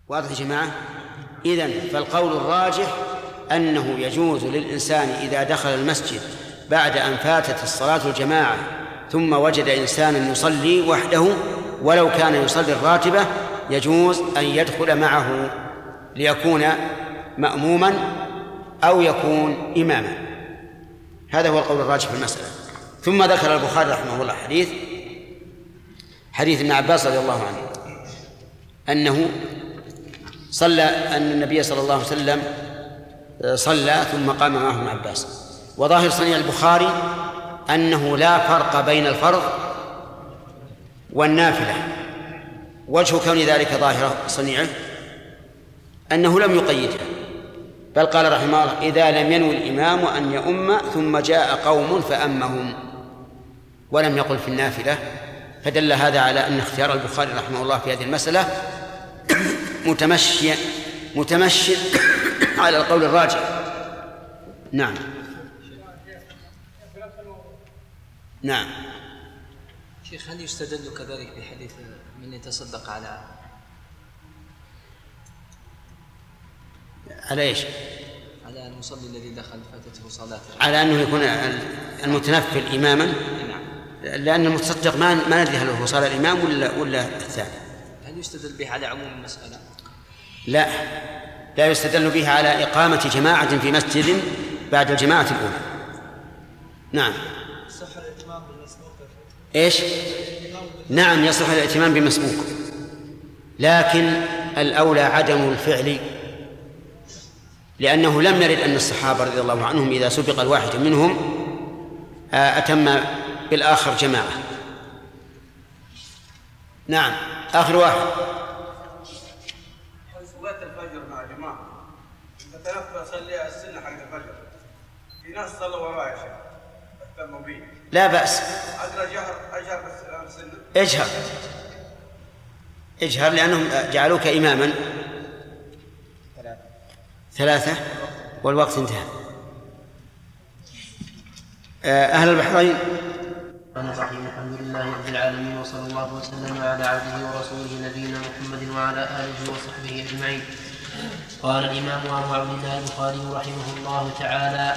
واضح يا جماعة؟ إذن فالقول الراجح أنه يجوز للإنسان إذا دخل المسجد بعد أن فاتت الصلاة الجماعة ثم وجد إنسانا يصلي وحده ولو كان يصلي الراتبة، يجوز أن يدخل معه ليكون مأموما أو يكون إماما. هذا هو القول الراجح في المسألة. ثم ذكر البخاري رحمه الله حديث ابن عباس رضي الله عنه أن النبي صلى الله عليه وسلم صلى ثم قام معه ابن عباس. وظاهر صنيع البخاري أنه لا فرق بين الفرض والنافلة. وجه كون ذلك ظاهر صنيعه أنه لم يقيدها، بل قال رحمه الله: إذا لم ينوي الإمام أن يؤم ثم جاء قوم فأمهم، ولم يقل في النافلة. فدل هذا على أن اختيار البخاري رحمه الله في هذه المسألة متمشي على القول الراجح. نعم نعم. شيخ، هل يستدل كذلك بحديث من يتصدق على ايش؟ على المصلي الذي دخل فاتته صلاته، على أنه يكون المتنفل إماما؟ نعم. لأن المتصدق ما ندري هل هو صار الإمام ولا الثاني. هل يستدل به على عموم المسألة؟ لا يستدل به على إقامة جماعة في مسجد بعد الجماعة الأولى. نعم. يصح الائتمام بالمسبوق؟ إيش؟ نعم، يصح الائتمام بمسبوق، لكن الأولى عدم الفعل، لأنه لم نرد أن الصحابة رضي الله عنهم إذا سبق الواحد منهم أتم بالآخر جماعة. نعم. آخر واحد. صلاة الفجر مع جماعة فتنفل صلي السنة حق الفجر، في ناس صلوا وراء يا شيخ اهتموا به، لا بأس. أجر أجهر بالسنة. اجهر لأنهم جعلوك إماما. 3 والوقت انتهى. أهل البحرين. الرحيم. الحمد لله رب العالمين، وصلى الله وسلم على عبده ورسوله نبينا محمد وعلى آله وصحبه أجمعين. قال الإمام أبو عبد الله البخاري رحمه الله تعالى: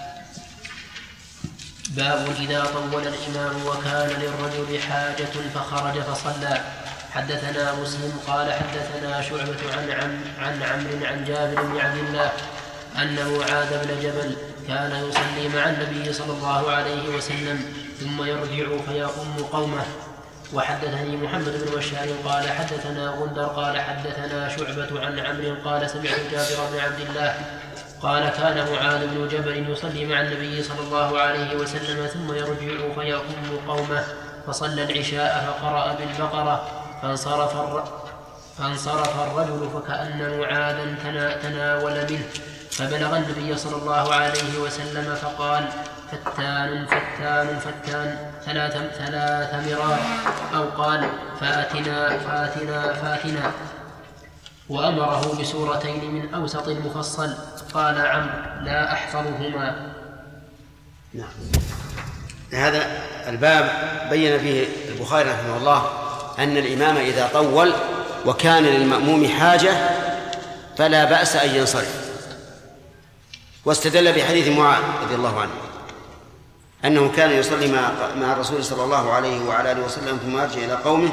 باب إذا طول الإمام وكان للرجل حاجة فخرج فصلى. حدثنا مسلم قال حدثنا شعبة عن عمرو عن جابر بن عبد الله أن معاذ بن جبل كان يصلي مع النبي صلى الله عليه وسلم ثم يرجع فيؤم قومه. وحدثني محمد بن بشار قال حدثنا غندر قال حدثنا شعبة عن عمرو قال سمعت جابر بن عبد الله قال كان معاذ بن جبل يصلي مع النبي صلى الله عليه وسلم ثم يرجع فيؤم قومه، فصلى العشاء فقرأ بالبقرة فانصرف الرجل فكأن معاذا تناول منه، فبلغ النبي صلى الله عليه وسلم فقال: فتان فتان فتان 3 مرات، أو قال: فاتنا فاتنا فاتنا، وأمره بسورتين من أوسط المفصل. قال عمرو: لا أحفظهما. نعم. هذا الباب بين فيه البخاري رحمه الله أن الإمام إذا طول وكان للمأموم حاجة فلا بأس أن ينصرف، واستدل بحديث معاذ رضي الله عنه أنه كان يصلي مع الرسول صلى الله عليه وعلى آله وسلم ثم يرجع إلى قومه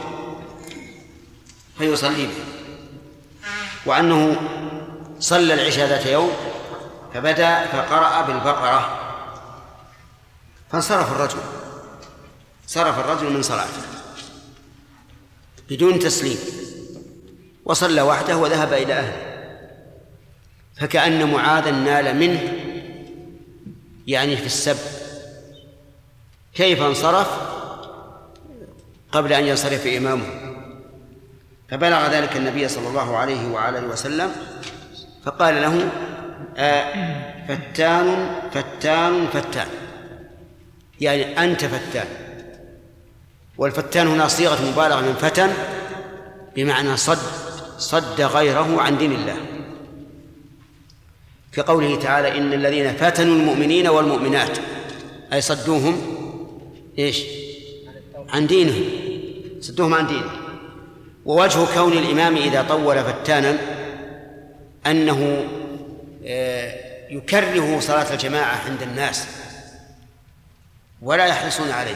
فيصلي به، وأنه صلى العشاء ذات يوم فبدأ فقرأ بالبقرة فانصرف الرجل من صلاته بدون تسليم وصلى وحده وذهب إلى أهله، فكأن معاذا نال منه يعني في السب، كيف انصرف قبل أن ينصرف إمامه؟ فبلغ ذلك النبي صلى الله عليه وعلى آله وسلم فقال له: فتان فتان فتان، يعني أنت فتان. والفتان هنا صيغة مبالغة من فتن بمعنى صد غيره عن دين الله، كقوله تعالى: إن الذين فتنوا المؤمنين والمؤمنات، أي صدوهم إيش؟ عن دينهم، صدوهم عن دينهم. ووجه كون الإمام إذا طول فتانا أنه يكره صلاة الجماعة عند الناس ولا يحرصون عليه،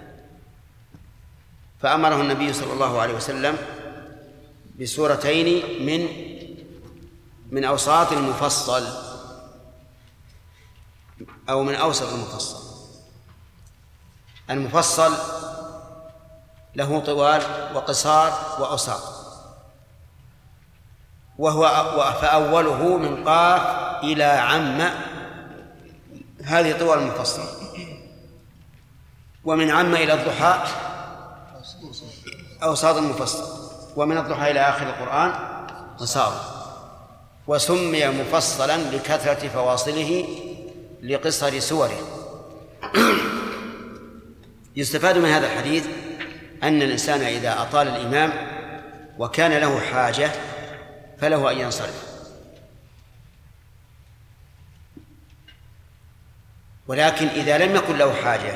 فأمره النبي صلى الله عليه وسلم بسورتين من أوساط المفصل أو من أوسط المفصل. المفصل له طوال وقصار وأوساط، فأوله من قاف إلى عم، هذه طوال المفصل، ومن عم إلى الضحى أوساط المفصل، ومن الضحى إلى آخر القرآن قصار. وسمي مفصلا لكثرة فواصله لقصر سوره. يستفاد من هذا الحديث أن الإنسان إذا أطال الإمام وكان له حاجة فله أن ينصرف، ولكن إذا لم يكن له حاجة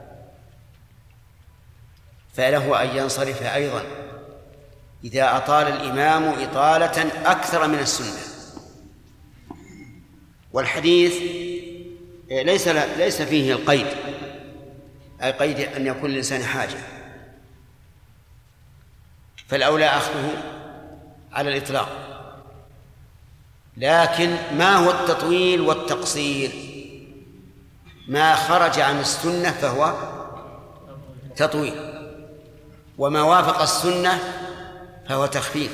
فله أن ينصرف أيضا إذا أطال الإمام إطالة أكثر من السنة. والحديث ليس فيه القيد، أي قيد أن يكون الإنسان حاجة، فالأولى أخذه على الإطلاق. لكن ما هو التطويل والتقصير؟ ما خرج عن السنة فهو تطويل، وما وافق السنة فهو تخفيف،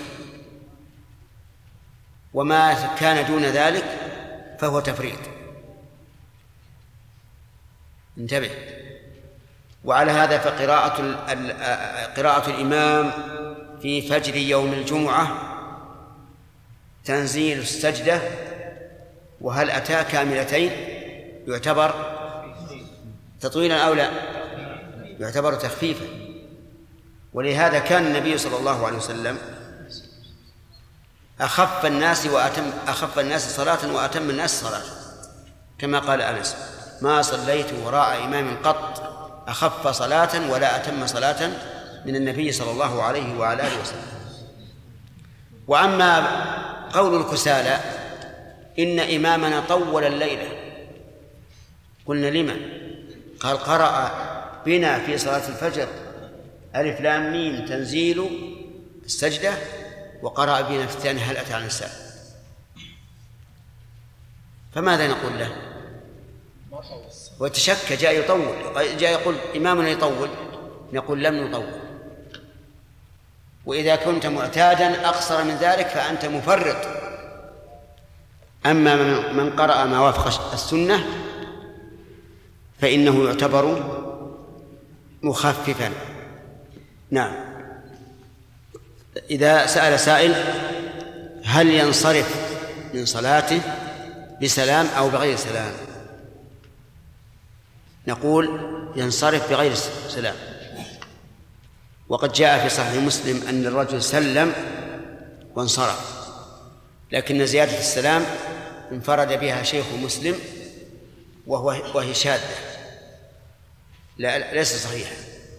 وما كان دون ذلك فهو تفريط. انتبه. وعلى هذا فقراءة الإمام في فجر يوم الجمعة تنزيل السجدة وهل أتى كاملتين يعتبر تطويلا أو لا؟ يعتبر تخفيفا. ولهذا كان النبي صلى الله عليه وسلم أخف الناس صلاة وأتم الناس صلاة، كما قال أنس: ما صليت وراء إمام قط أخف صلاة ولا أتم صلاة من النبي صلى الله عليه وعلى آله وسلم. وأما قول الكسالى إن إمامنا طول الليلة، قلنا لمن؟ قال: قرأ بنا في صلاة الفجر ألف لام ميم تنزيل السجدة، وقرأ بنا في الثاني هل أتى على النساء. فماذا نقول له؟ وتشك، جاء يقول إمامنا يطول، نقول لم نطول. وإذا كنت معتادا أقصر من ذلك فأنت مفرط. أما من قرأ ما وافق السنة فإنه يعتبر مخففا. نعم. إذا سأل سائل: هل ينصرف من صلاته بسلام أو بغير سلام؟ نقول ينصرف بغير سلام. وقد جاء في صحيح مسلم أن الرجل سلم وانصرف، لكن زيادة السلام انفرد بها شيخ مسلم وهي شاذة ليس صحيحا.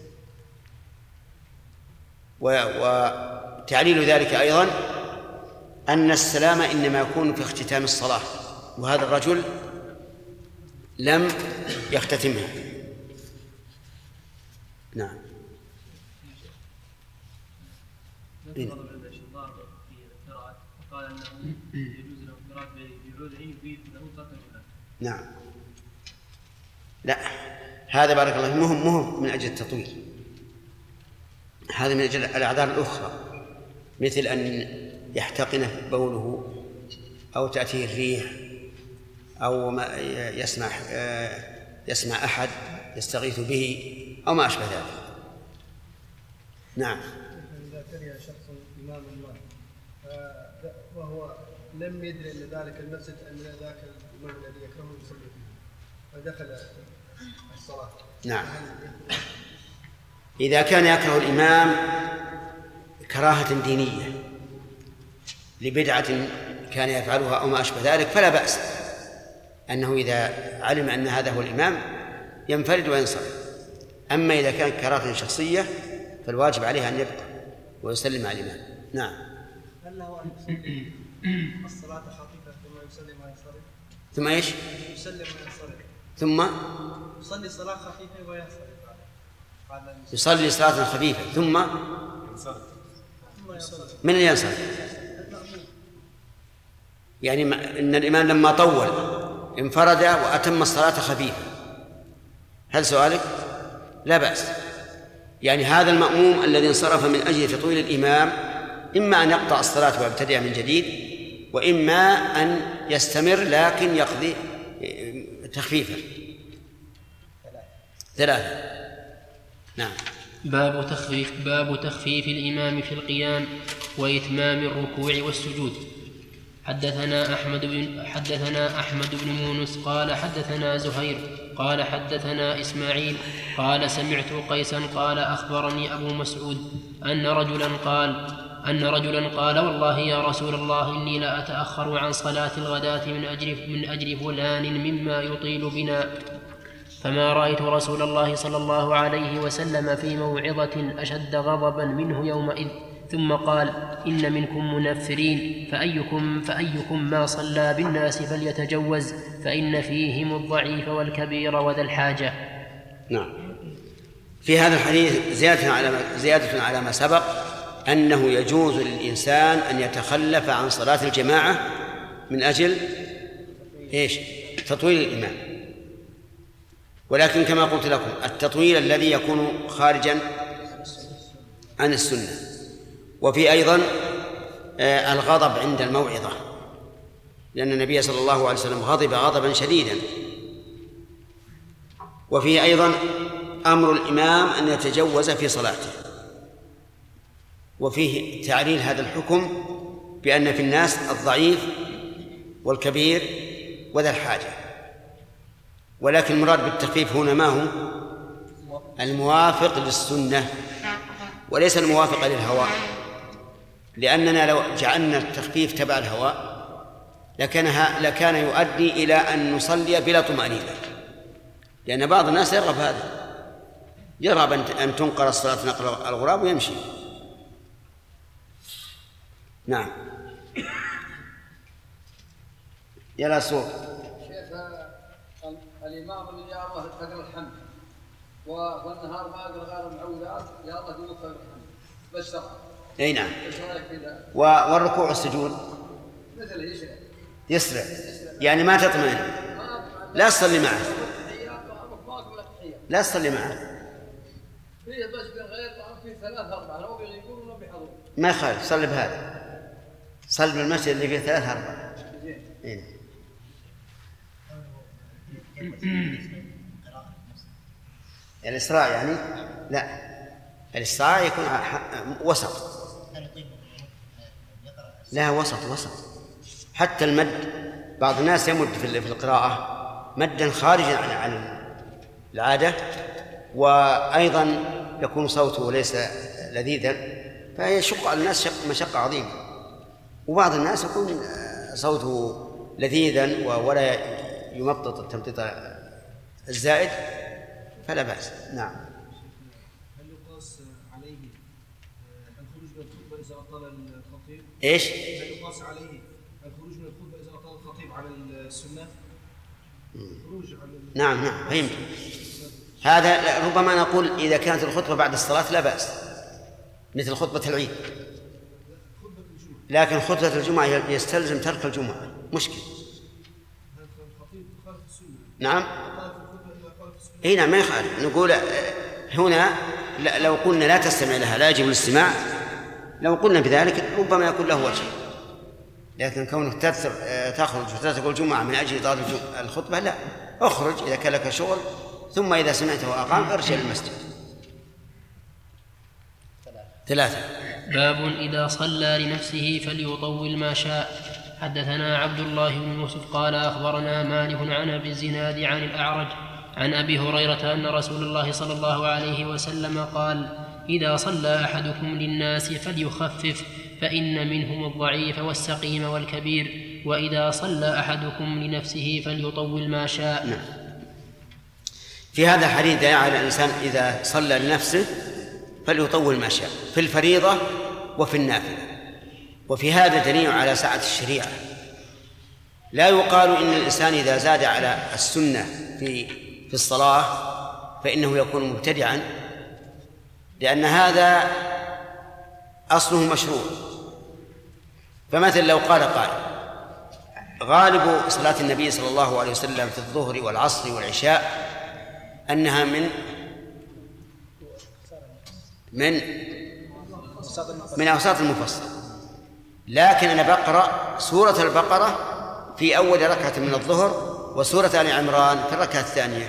وتعليل ذلك أيضا أن السلام إنما يكون في اختتام الصلاة، وهذا الرجل لم يختتمها. نعم. قال انه يجوز له قراءة بعودين يفيد له ترك الجهاد. نعم. لا، هذا بارك الله فيه مهم من أجل التطويل، هذا من أجل الأعذار الأخرى، مثل أن يحتقن بوله أو تأتيه الريح أو ما يسمع أحد يستغيث به أو ما أشبه ذلك. نعم. إذا كره شخص إمام الله وهو لم يدري أن ذلك المسجد أن ذاك الإمام الذي يكرهه يصلي فيه فدخل الصلاة. نعم. إذا كان يكره الإمام كراهة دينية لبدعة كان يفعلها أو ما أشبه ذلك فلا بأس أنه إذا علم أن هذا هو الإمام ينفرد وينصرف. أما إذا كانت كراهة شخصية فالواجب عليه أن يبقى ويسلم على الإمام. نعم. هل له أن يصلي الصلاة خفيفة ثم يسلم وينصرف؟ ثم إيش؟ يسلم وينصرف. ثم يصلي صلاة خفيفة وينصرف. يصلي صلاة خفيفة ثم من اللي ينصرف؟ يعني إن الإمام لما طول انفرد وأتم الصلاة خفيفة. هل سؤالك؟ لا بأس. يعني هذا المأموم الذي انصرف من أجل تطويل الإمام إما أن يقطع الصلاة ويبتدئ من جديد، وإما أن يستمر لكن يقضي تخفيفا. 3. نعم. باب تخفيف الإمام في القيام وإتمام الركوع والسجود. حدثنا أحمد بن يونس قال حدثنا زهير قال حدثنا إسماعيل قال سمعت قيسا قال أخبرني أبو مسعود أن رجلا قال والله يا رسول الله إني لا أتأخر عن صلاة الغداة من أجل فلان مما يطيل بنا، فما رأيت رسول الله صلى الله عليه وسلم في موعظة أشد غضبا منه يومئذ، ثم قال إن منكم منفرين فأيكم ما صلى بالناس فليتجوز فإن فيهم الضعيف والكبير وذا الحاجة. نعم. في هذا الحديث زيادة على ما سبق، أنه يجوز للإنسان أن يتخلف عن صلاة الجماعة من أجل إيش؟ تطويل الإمام، ولكن كما قلت لكم التطويل الذي يكون خارجا عن السنة. وفي أيضا الغضب عند الموعظة، لأن النبي صلى الله عليه وسلم غضب غضبا شديدا. وفيه أيضا أمر الإمام أن يتجوز في صلاته، وفيه تعليل هذا الحكم بأن في الناس الضعيف والكبير وذا الحاجة. ولكن المراد بالتخفيف هنا ما هو؟ الموافق للسنة وليس الموافق للهوى، لأننا لو جعلنا التخفيف تبع الهوى لكان يؤدي إلى أن نصلي بلا طمأنينة، لأن بعض الناس يرغب أن تنقر الصلاة نقر الغراب ويمشي. نعم. يلا صوت شيخ، الإمام اللي يأمر تقرأ الحمد والنهار ما أقرأ غير المعوذات، يا الله يوفق الحمد بس شرع. أي نعم. والركوع والسجود مثل يسرع، يعني ما تطمئن، لا تصلي معه، لا تصلي معه. فيه بس بالغير في 3-4 لو بيغيبون ولا بيحضرون ما يخالف، صلي بهذا، صلي بالمسجد اللي فيه 3-4. الإسراع يعني لا، الإسراع يكون وسط، لا وسط. حتى المد بعض الناس يمد في القراءة مدا خارجا عن العادة، وأيضا يكون صوته ليس لذيذا، فيشق على الناس مشقة عظيمة. وبعض الناس يكون صوته لذيذا ولا يمطط التمطيط الزائد، فلا بأس. نعم. هل يقاس عليه الخروج من الخطبة إذا أطال الخطيب؟ إيش؟ هل يقاس عليه الخروج من الخطبة إذا أطال الخطيب على السنة؟ نعم فهمت. هذا ربما نقول إذا كانت الخطبة بعد الصلاة لا بأس، مثل خطبة العيد، لكن خطبة الجمعة يستلزم ترك الجمعة، مشكل. نعم. اي نعم ما يخالف. نقول هنا لو قلنا لا تستمع لها لا يجب الاستماع، لو قلنا بذلك ربما يكون له وجه، لكن كونك تخرج وتترك الجمعة من أجل إطالة الخطبة لا، اخرج إذا كان لك شغل، ثم إذا سمعته وأقام ارجع للمسجد. 3. باب إذا صلى لنفسه فليطول ما شاء. حدثنا عبد الله بن يوسف قال أخبرنا مالك عن أبي الزناد عن الأعرج عن أبي هريرة أن رسول الله صلى الله عليه وسلم قال: إذا صلى أحدكم للناس فليخفف فإن منهم الضعيف والسقيم والكبير، وإذا صلى أحدكم لنفسه فليطول ما شاء. نعم. في هذا الحديث دعا على الإنسان إذا صلى لنفسه فليطول ما شاء في الفريضة وفي النافلة. وفي هذا دليل على سعة الشريعة. لا يقال إن الإنسان إذا زاد على السنة في الصلاة فإنه يكون مبتدعا، لأن هذا أصله مشروع. فمثلا لو قال قائل غالب صلاة النبي صلى الله عليه وسلم في الظهر والعصر والعشاء أنها من أوساط المفصل، لكن أنا بقرأ سورة البقرة في أول ركعة من الظهر وسورة آل عمران في الركعة الثانية،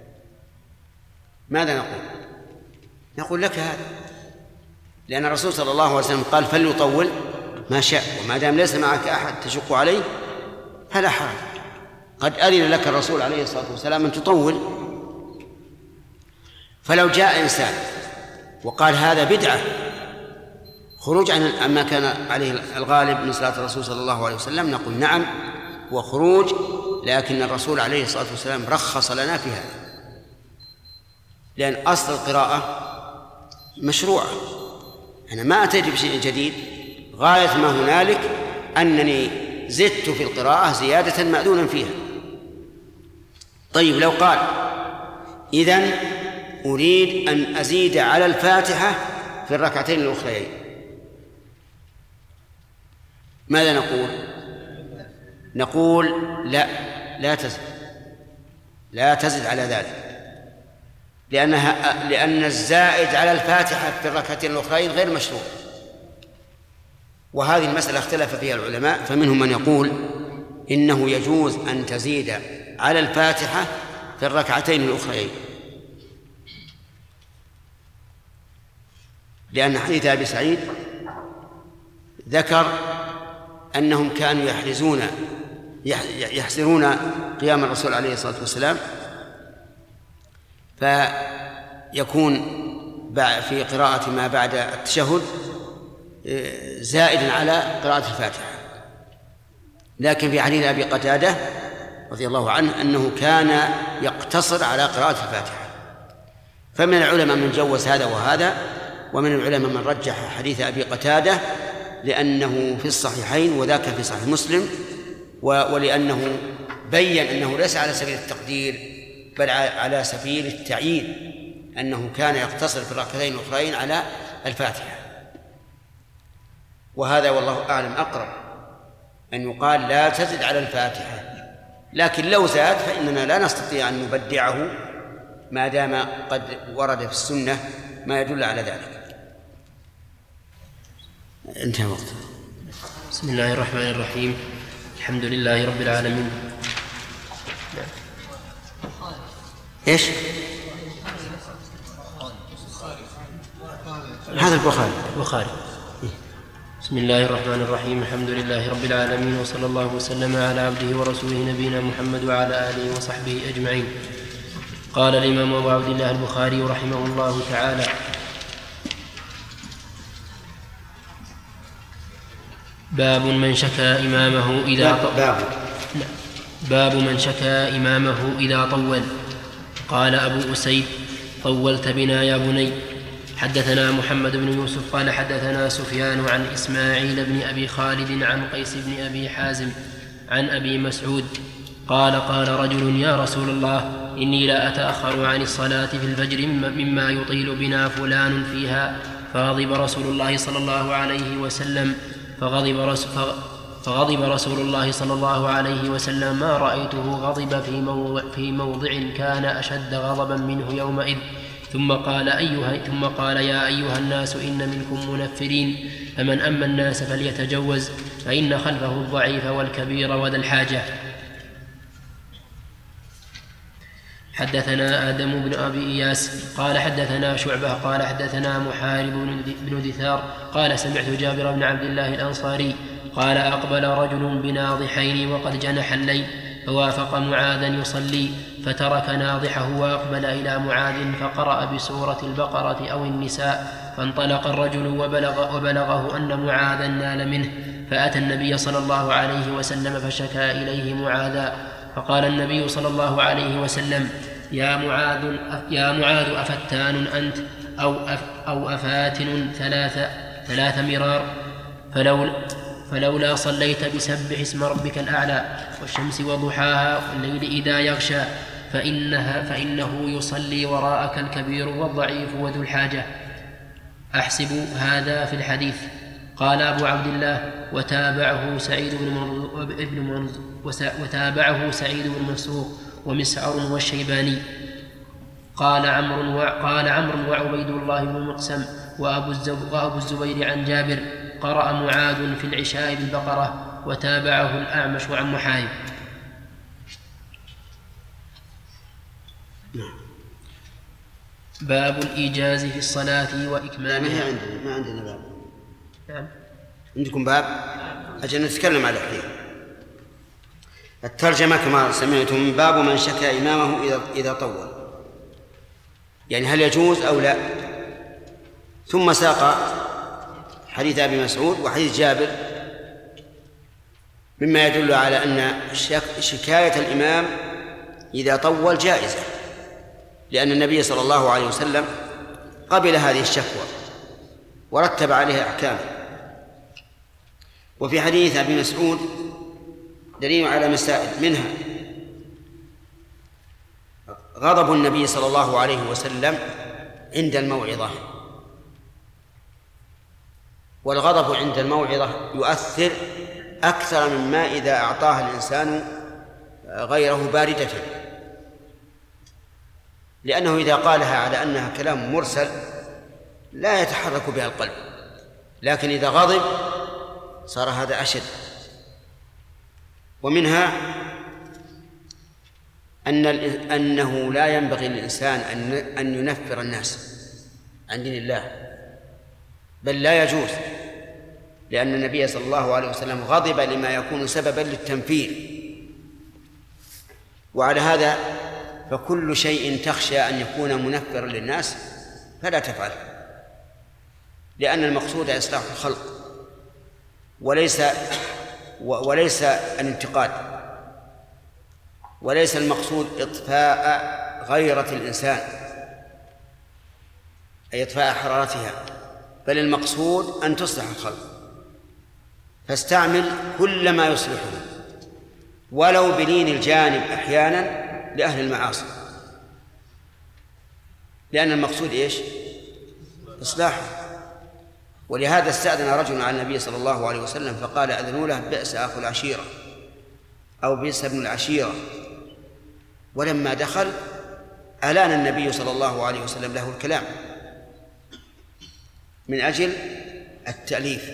ماذا نقول؟ نقول لك هذا، لأن الرسول صلى الله عليه وسلم قال فليطول ما شاء، وما دام ليس معك أحد تشق عليه فلا حرج. قد أذن لك الرسول عليه الصلاة والسلام أن تطول. فلو جاء إنسان وقال هذا بدعة خروج عن ما كان عليه الغالب من صلاة الرسول صلى الله عليه وسلم، نقول نعم هو خروج، لكن الرسول عليه الصلاة والسلام رخص لنا في هذا، لأن أصل القراءة مشروعة. أنا ما أتيت بشيء جديد، غاية ما هنالك أنني زدت في القراءة زيادة مأذونا فيها. طيب لو قال إذن أريد أن أزيد على الفاتحة في الركعتين الأخريين، ماذا نقول؟ نقول لا تزد على ذلك، لأن الزائد على الفاتحة في الركعتين الأخرين غير مشروع. وهذه المسألة اختلف فيها العلماء، فمنهم من يقول إنه يجوز أن تزيد على الفاتحة في الركعتين الأخرين، لأن حديث أبي سعيد ذكر أنهم كانوا يحسرون قيام الرسول عليه الصلاة والسلام، فيكون في قراءة ما بعد التشهد زائدا على قراءة الفاتحة. لكن في حديث أبي قتادة رضي الله عنه أنه كان يقتصر على قراءة الفاتحة. فمن العلماء من جوز هذا وهذا، ومن العلماء من رجح حديث أبي قتادة لأنه في الصحيحين وذاك في صحيح مسلم، ولأنه بيّن أنه ليس على سبيل التقدير بل على سبيل التعيين، أنه كان يقتصر في الركعتين الأخرين على الفاتحة. وهذا والله أعلم أقرب أن يقال لا تزد على الفاتحة، لكن لو زاد فإننا لا نستطيع أن نبدعه ما دام قد ورد في السنة ما يدل على ذلك. انتهى وقت. بسم الله الرحمن الرحيم، الحمد لله رب العالمين. ايش هذا؟ البخاري. بسم الله الرحمن الرحيم، الحمد لله رب العالمين، وصلى الله وسلم على عبده ورسوله نبينا محمد وعلى آله وصحبه أجمعين. قال الإمام أبو عبد الله البخاري رحمه الله تعالى: باب من شكى إمامه إذا طول. قال أبو أسيد: طولت بنا يا بني. حدثنا محمد بن يوسف قال حدثنا سفيان عن إسماعيل بن أبي خالد عن قيس بن أبي حازم عن أبي مسعود قال: قال رجل: يا رسول الله، إني لا أتأخر عن الصلاة في الفجر مما يطيل بنا فلان فيها. فغضب رسول الله صلى الله عليه وسلم ما رأيته غضب في موضع كان أشد غضبا منه يومئذ. ثم قال: يا أيها الناس، إن منكم منفرين، فمن أما الناس فليتجوز، فإن خلفه الضعيف والكبير وذا الحاجة. حدثنا آدم بن أبي إياس قال حدثنا شعبة قال حدثنا محارب بن دثار قال: سمعت جابر بن عبد الله الأنصاري قال: أقبل رجل بناضحين وقد جنح الليل، فوافق معاذا يصلي، فترك ناضحه وأقبل إلى معاذ فقرأ بسورة البقرة أو النساء، فانطلق الرجل وبلغه أن معاذا نال منه، فأتى النبي صلى الله عليه وسلم فشكى إليه معاذا، فقال النبي صلى الله عليه وسلم: يا معاذ، أفتان أنت أو أفاتن 3 مرار فلولا صليت بسبح اسم ربك الأعلى والشمس وضحاها والليل إذا يغشى فإنه يصلي وراءك الكبير والضعيف وذو الحاجة. أحسب هذا في الحديث. قال أبو عبد الله وتابعه سعيد بن منصور ومسعر والشيباني. قال عمرو وعبيد الله بن مقسم وأبو الزبير عن جابر قرأ معاذ في العشاء بالبقرة وتابعه الأعمش عن محارب. باب الإيجاز في الصلاة وإكمالها. ما عندنا باب. نعم. عندكم باب؟ أجل نتكلم على الحين. الترجمة كما سمعتم باب من شكى إمامه إذا طول، يعني هل يجوز أو لا. ثم ساق حديث أبي مسعود وحديث جابر مما يدل على أن شكاية الإمام إذا طول جائزة، لأن النبي صلى الله عليه وسلم قبل هذه الشكوى ورتب عليها أحكام. وفي حديث أبي مسعود دليل على مسائل، منها غضب النبي صلى الله عليه وسلم عند الموعظة، والغضب عند الموعظة يؤثر أكثر مما إذا أعطاها الإنسان غيره باردة، لأنه إذا قالها على أنها كلام مرسل لا يتحرك بها القلب، لكن إذا غضب صار هذا أشد. ومنها أنه لا ينبغي للإنسان أن ينفر الناس عن دين الله، بل لا يجوز، لأن النبي صلى الله عليه وسلم غضب لما يكون سببا للتنفير. وعلى هذا فكل شيء تخشى أن يكون منفرا للناس فلا تفعله، لأن المقصود إصلاح الخلق وليس الانتقاد، وليس المقصود إطفاء غيرة الإنسان أي إطفاء حرارتها، بل المقصود أن تصلح الخلق. فاستعمل كل ما يصلحه ولو بلين الجانب أحيانا لأهل المعاصي، لأن المقصود إيش؟ إصلاحه. ولهذا استأذن رجل على النبي صلى الله عليه وسلم فقال أذنوا له بئس أخو العشيرة أو بئس ابن العشيرة، ولما دخل ألان النبي صلى الله عليه وسلم له الكلام من أجل التأليف.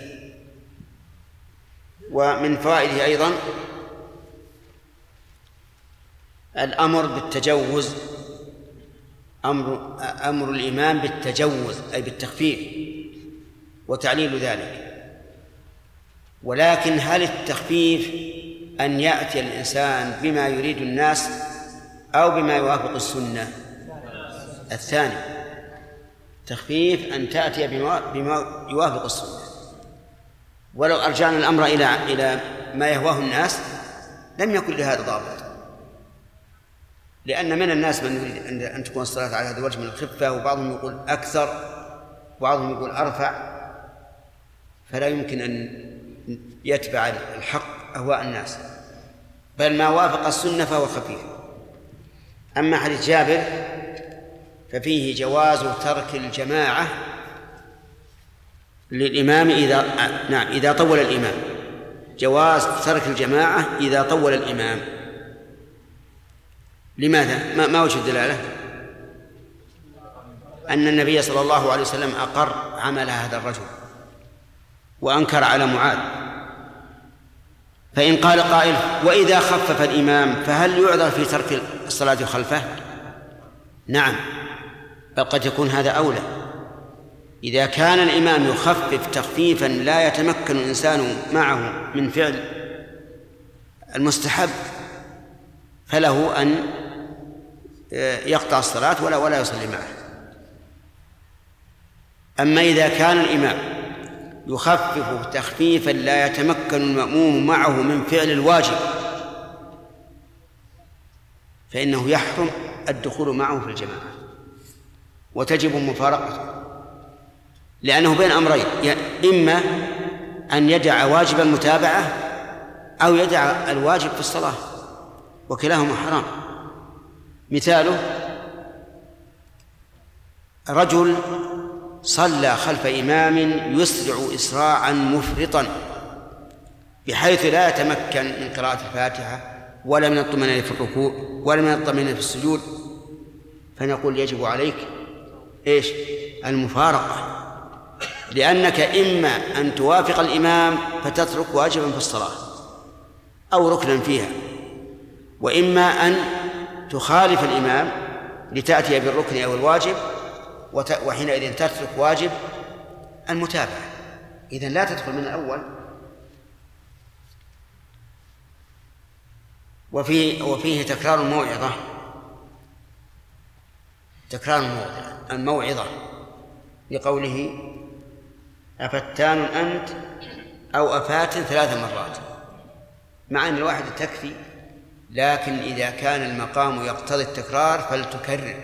ومن فوائده أيضا الأمر بالتجوز، أمر الإمام بالتجوز أي بالتخفيف وتعليل ذلك. ولكن هل التخفيف أن يأتي الإنسان بما يريد الناس أو بما يوافق السنة؟ الثاني، تخفيف أن تأتي بما يوافق السنة. ولو أرجعنا الأمر إلى ما يهواه الناس لم يكن لهذا ضابط، لأن من الناس من يريد أن تكون الصلاة على هذا الوجه من الخفة، وبعضهم يقول أكثر وبعضهم يقول أرفع، فلا يمكن أن يتبع الحق أهواء الناس، بل ما وافق السنة فهو خفيف. أما حديث جابر ففيه جواز ترك الجماعة للإمام إذا طول الإمام، جواز ترك الجماعة إذا طول الإمام. لماذا؟ ما وجه الدلالة؟ أن النبي صلى الله عليه وسلم أقر عمل هذا الرجل وأنكر على معاذ. فإن قال قائل وإذا خفف الإمام فهل يعذر في ترك الصلاة خلفه؟ نعم، بل قد يكون هذا أولى. إذا كان الإمام يخفف تخفيفا لا يتمكن الإنسان معه من فعل المستحب فله أن يقطع الصلاة ولا يصلي معه. أما إذا كان الإمام يخفف تخفيفا لا يتمكن المأموم معه من فعل الواجب فإنه يحرم الدخول معه في الجماعة وتجب مفارقته، لأنه بين أمرين، إما أن يدع واجب المتابعة أو يدع الواجب في الصلاة، وكلاهما حرام. مثاله رجل صلى خلف إمام يسرع إسراعا مفرطا بحيث لا يتمكن من قراءة الفاتحة ولا من الطمأنينة في الركوع ولا من الطمأنينة في السجود، فنقول يجب عليك إيش؟ المفارقة، لأنك إما أن توافق الإمام فتترك واجبا في الصلاة أو ركنا فيها، وإما أن تخالف الإمام لتأتي بالركن أو الواجب، وحينئذ تترك واجب المتابعة. إذن لا تدخل من الأول. وفيه تكرار الموعظة، الموعظة لقوله أفتان أنت أو أفات 3 مرات، مع أن الواحد تكفي، لكن إذا كان المقام يقتضي التكرار فلتكرر.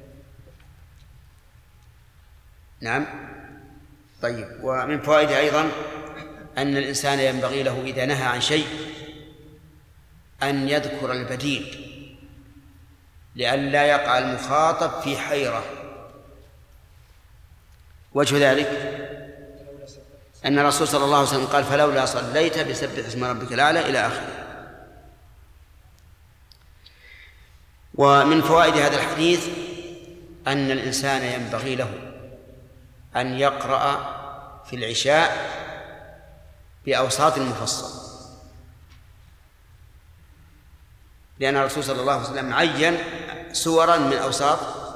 نعم. طيب، ومن فوائد أيضا أن الإنسان ينبغي له إذا نهى عن شيء أن يذكر البديل لئلا يقع المخاطب في حيرة. وجه ذلك أن الرسول صلى الله عليه وسلم قال فلولا صليت بسبح اسم ربك الأعلى إلى آخره. ومن فوائد هذا الحديث أن الإنسان ينبغي له أن يقرأ في العشاء بأوساط المفصل، لأن الرسول صلى الله عليه وسلم عين سورا من أوساط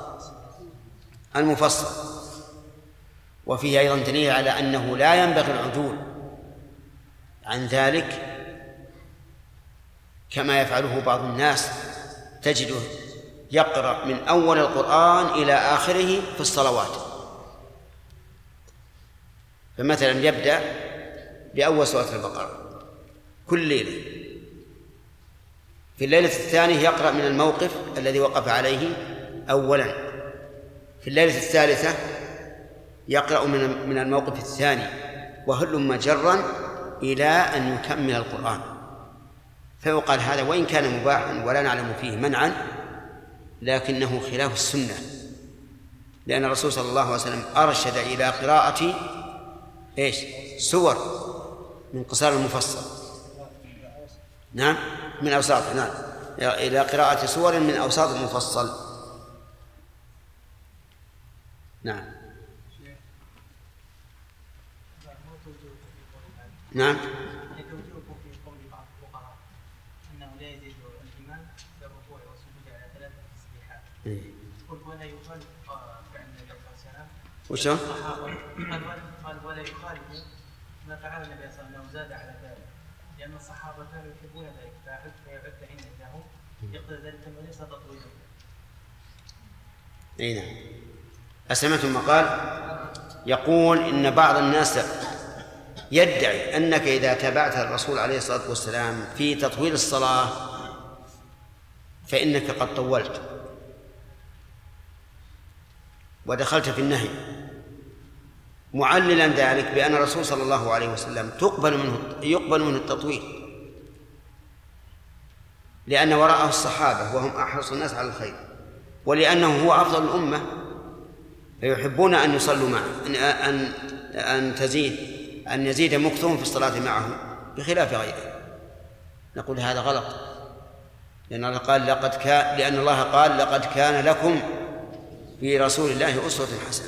المفصل. وفيه أيضا دليل على أنه لا ينبغي العدول عن ذلك كما يفعله بعض الناس، تجده يقرأ من أول القرآن إلى آخره في الصلوات، فمثلا يبدأ بأول سورة البقرة كل ليلة، في الليلة الثانية يقرأ من الموقف الذي وقف عليه أولا، في الليلة الثالثة يقرأ من الموقف الثاني، وهلم جرا إلى أن يكمل القرآن. فيقال هذا وإن كان مباحا ولا نعلم فيه منعا، لكنه خلاف السنة، لأن الرسول صلى الله عليه وسلم أرشد إلى قراءة سور من قصار المفصل. نعم، من أوساط، نعم، إلى قراءة سور من أوساط المفصل. نعم. نعم. يتوجهكم في قول بعض الفقهاء أنه لا يزيد الإمام في الركوع والسجود على 3 تسبيحات. قل ولا يخالف فعل النبي صلى الله عليه وسلم. وشو؟ قال ولا يخالف ما فعل النبي صلى الله عليه وسلم زاد على ذلك، لأن الصحابة كانوا يحبون ذلك فيعد عندهم يقتضي ذلك وليس تطويلا. أي نعم. أسمعتم ما قال؟ يقول إن بعض الناس يدعي أنك إذا تابعت الرسول عليه الصلاة والسلام في تطويل الصلاة فإنك قد طولت ودخلت في النهي، معللا ذلك بأن الرسول صلى الله عليه وسلم يقبل منه التطويل، لأن وراءه الصحابة وهم أحرص الناس على الخير، ولأنه هو أفضل الأمة فيحبون أن يصلوا معه، أن يزيد مكثهم في الصلاة معه بخلاف غيره. نقول هذا غلط، لأن الله قال لقد كان لكم في رسول الله أسوة حسنة.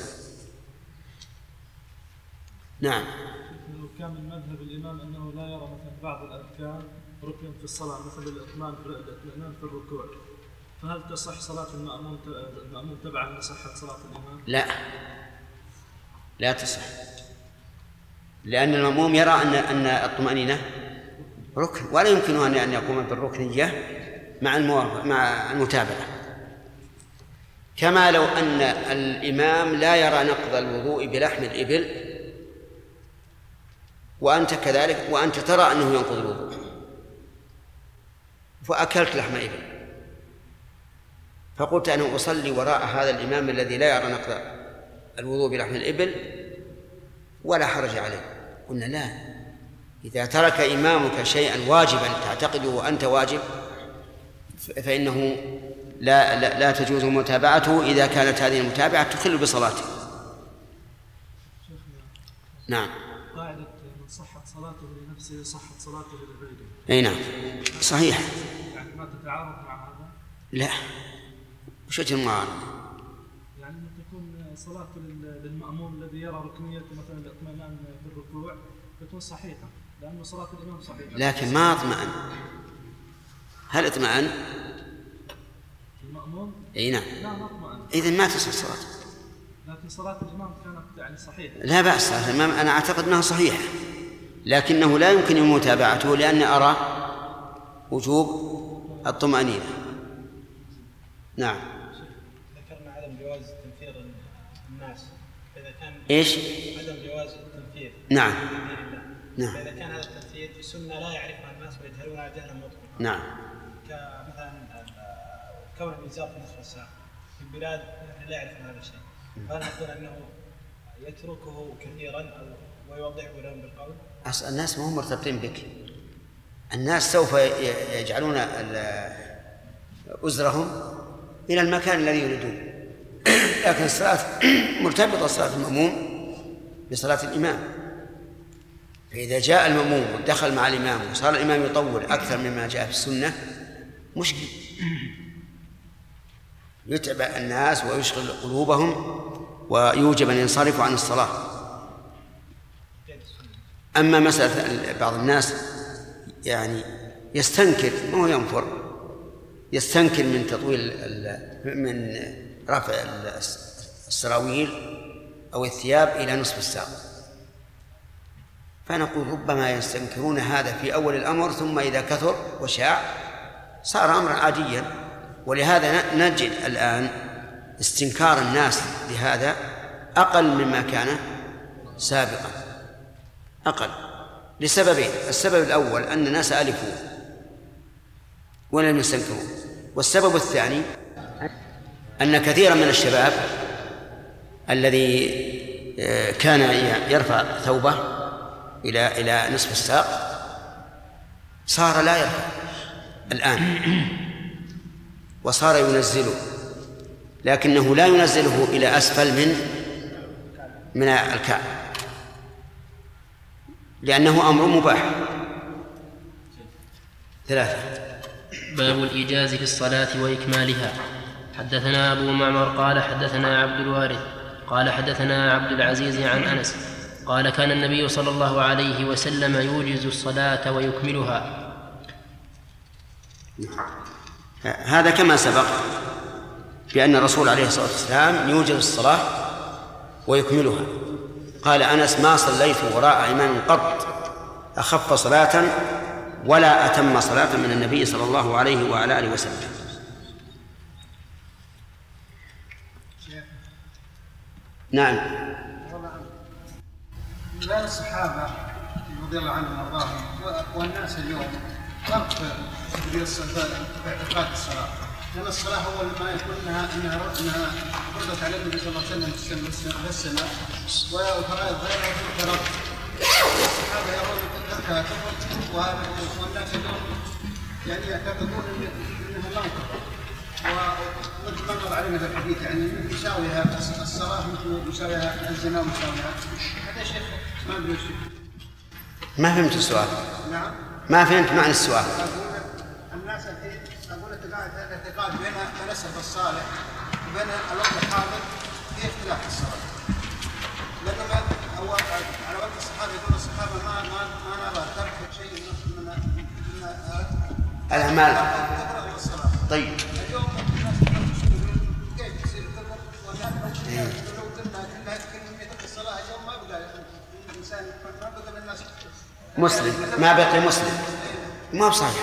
نعم. كان من مذهب الإمام أنه لا يرى مثلا بعض الأركان ركن في الصلاة مثل الإطمئنان في الركوع، فهل تصح صلاة المأموم تبعا لصحة صلاة الإمام؟ لا تصح، لأن المأموم يرى أن الطمأنينة ركن، ولا يمكن أن يقوم بالركنية مع المتابعة، كما لو أن الإمام لا يرى نقض الوضوء بلحم الإبل وأنت كذلك، وأنت ترى أنه ينقض الوضوء فأكلت لحم إبل، فقلت أنا أصلي وراء هذا الإمام الذي لا يرى نقض الوضوء بلحم الإبل، ولا حرج عليه. قلنا لا، إذا ترك إمامك شيئا واجبا تعتقده وأنت واجب فإنه لا تجوز متابعته إذا كانت هذه المتابعة تخل بصلاته. نعم. قاعدة من صحت صلاته لنفسه صحت صلاته لغيره. أي نعم صحيح. يعني ما تتعارض مع هذا؟ لا. وش وجه المعارضة؟ يعني أن تكون صلاة للمأموم الذي يرى ركنية مثلا الاطمئنان في الركوع تكون صحيحة لأن صلاة الإمام صحيحة. لكن ما اطمئن. هل اطمئن؟ المأموم؟ أي نعم. لا ما اطمئن. إذن ما تصح صلاته. لكن صلاة الإمام كانت يعني صحيحة. لا بأس، صلاة الإمام أنا أعتقد أنها صحيحة، لكنه لا يمكن متابعته لأني أرى وجوب الطمأنينة. نعم. ذكرنا عدم جواز تنفير الناس، إذا كان إيش؟ عدم جواز التنفير. نعم. نعم. إذا كان هذا التنفير في سنة لا يعرفها الناس ويجهلونها جهلا مطلقا. نعم. كمثلا كون الإنزال في نصف الساعة في البلاد لا يعرفون هذا الشيء، فهل نقول أنه يتركه كثيرا ويوضحه لهم بالقول؟ أصل الناس ما هم مرتبطين بك، الناس سوف يجعلون أزرهم إلى المكان الذي يريدون، لكن الصلاة مرتبطة صلاة المأموم بصلاة الإمام، فإذا جاء المأموم ودخل مع الإمام وصار الإمام يطول أكثر مما جاء في السنة مشكل، يتعب الناس ويشغل قلوبهم ويوجب أن ينصرفوا عن الصلاة. أما مسألة بعض الناس يعني يستنكر، ما هو ينفر، يستنكر من تطويل من رفع السراويل أو الثياب إلى نصف الساق، فنقول ربما يستنكرون هذا في أول الأمر، ثم إذا كثر وشاع صار أمرا عاديا. ولهذا نجد الآن استنكار الناس لهذا أقل مما كان سابقا، أقل لسببين: السبب الأول أن الناس ألفوا ولم يستنكروا، والسبب الثاني أن كثيرا من الشباب الذي كان يرفع ثوبه إلى نصف الساق صار لا يرفع الآن وصار ينزله، لكنه لا ينزله إلى أسفل من الكعب لأنه أمر مباح. 3. باب الإيجاز في الصلاة وإكمالها. حدثنا أبو معمر قال حدثنا عبد الوارث قال حدثنا عبد العزيز عن أنس قال كان النبي صلى الله عليه وسلم يوجز الصلاة ويكملها. هذا كما سبق بأن الرسول عليه الصلاة والسلام يوجز الصلاة ويكملها. قال أنس: ما صليت وراء إمام قط أخف صلاة ولا أتم صلاة من النبي صلى الله عليه وعلى آله وسلم. نعم. بين الصحابة رضي الله عنهم وارضاهم والناس اليوم فرق في اعتقاد الصلاة، لأن الصلاة أول ما يكون أنها فرضت على النبي صلى الله عليه وسلم في السماء وفرائض غيرها في الأرض. الصحابة يرون تركها كفر، والناس اليوم يعني يعتقدون أنها لا تكفر. ومثل ما مر علينا في الحديث يعني يساويها الصلاة مثل يساويها الزنا ويساويها. هذا شيء ما أدري وش. ما فهمت السؤال. نعم. ما فهمت معنى السؤال. الناس الحين أقول الاعتقاد بين السلف الصالح وبين الوقت الحاضر في اختلاف في الصلاة. لأنه على وقت الصحابة يقول الصحابة ما نرى ترك شيء من الأعمال. طيب. اليوم الناس كيف يصير الكفر والناس لو قلنا كلها يترك الصلاة اليوم ما بقى الإنسان ما بقى من الناس مسلم، ما بقي مسلم، ما بصحيح،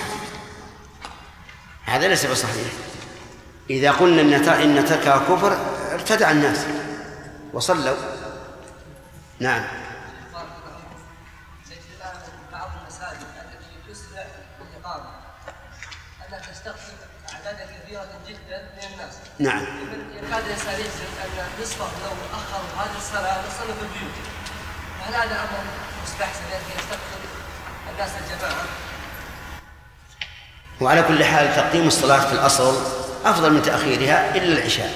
هذا ليس بصحيح. إذا قلنا إن تركها كفر ارتدع الناس وصلوا. نعم. بعض المساجد التي تسرع الإقامة أنها تستقبل أعدادا كثيرة جدا من الناس. نعم. يكاد الإنسان يجزم أن نصفه لو أخروا هذه الصلاة لصلوا في البيوت. هل هذا أمر مستحسن لكي يستقبل الناس الجماعة؟ وعلى كل حال تقديم الصلاة في الأصل أفضل من تأخيرها إلا العشاء،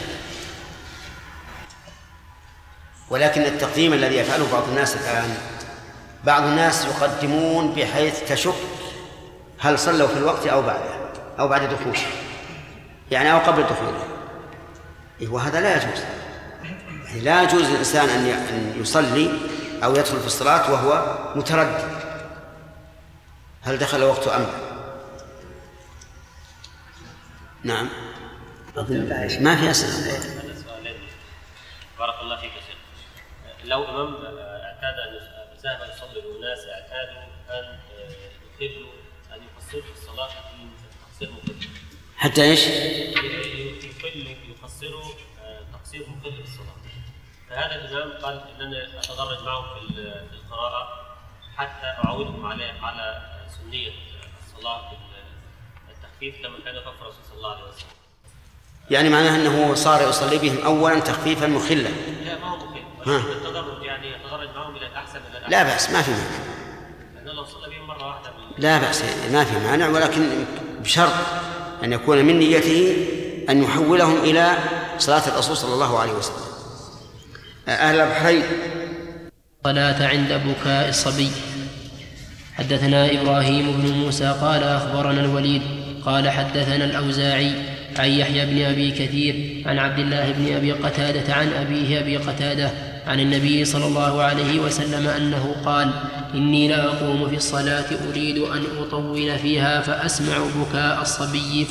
ولكن التقديم الذي يفعله بعض الناس الآن، بعض الناس يقدمون بحيث تشك هل صلوا في الوقت أو بعده أو بعد دخوله، يعني أو قبل دخوله، وهذا لا يجوز. لا يجوز للإنسان أن يصلي أو يدخل في الصلاة وهو متردد هل دخل وقت أم لا. نعم ما في أسئلة. بارك الله فيك يا شيخ. لو إمام اعتاد أن ذهب يصلي والناس اعتادوا أن يخلوا أن يقصروا في الصلاة تقصير مقل. حتى إيش؟ يقصروا تقصير مقل في الصلاة. فهذا الإمام قال إنني أتدرج معهم في القراءة حتى أعودهم على سنية الصلاة بالتخفيف كما كان يخفف الرسول صلى الله عليه وسلم. يعني معناه أنه صار يصلي بهم أولا تخفيفا مخلا. لا ما هو مخل، التدرج يعني يتدرج معهم إلى الأحسن إلى الأحسن. لا بأس، ما في مانع. لأنه لو صلى بهم مرة واحدة لا بأس، ما في مانع، ولكن بشرط أن يكون من نيته أن يحولهم إلى صلاة الرسول صلى الله عليه وسلم. أهل البحرين. صلاة عند بكاء الصبي. حدثنا إبراهيم بن موسى قال أخبرنا الوليد قال حدثنا الأوزاعي عن يحيى بن أبي كثير عن عبد الله بن أبي قتادة عن أبيه أبي قتادة عن النبي صلى الله عليه وسلم أنه قال: إني لأقوم في الصلاة أريد أن أطول فيها فأسمع بكاء الصبي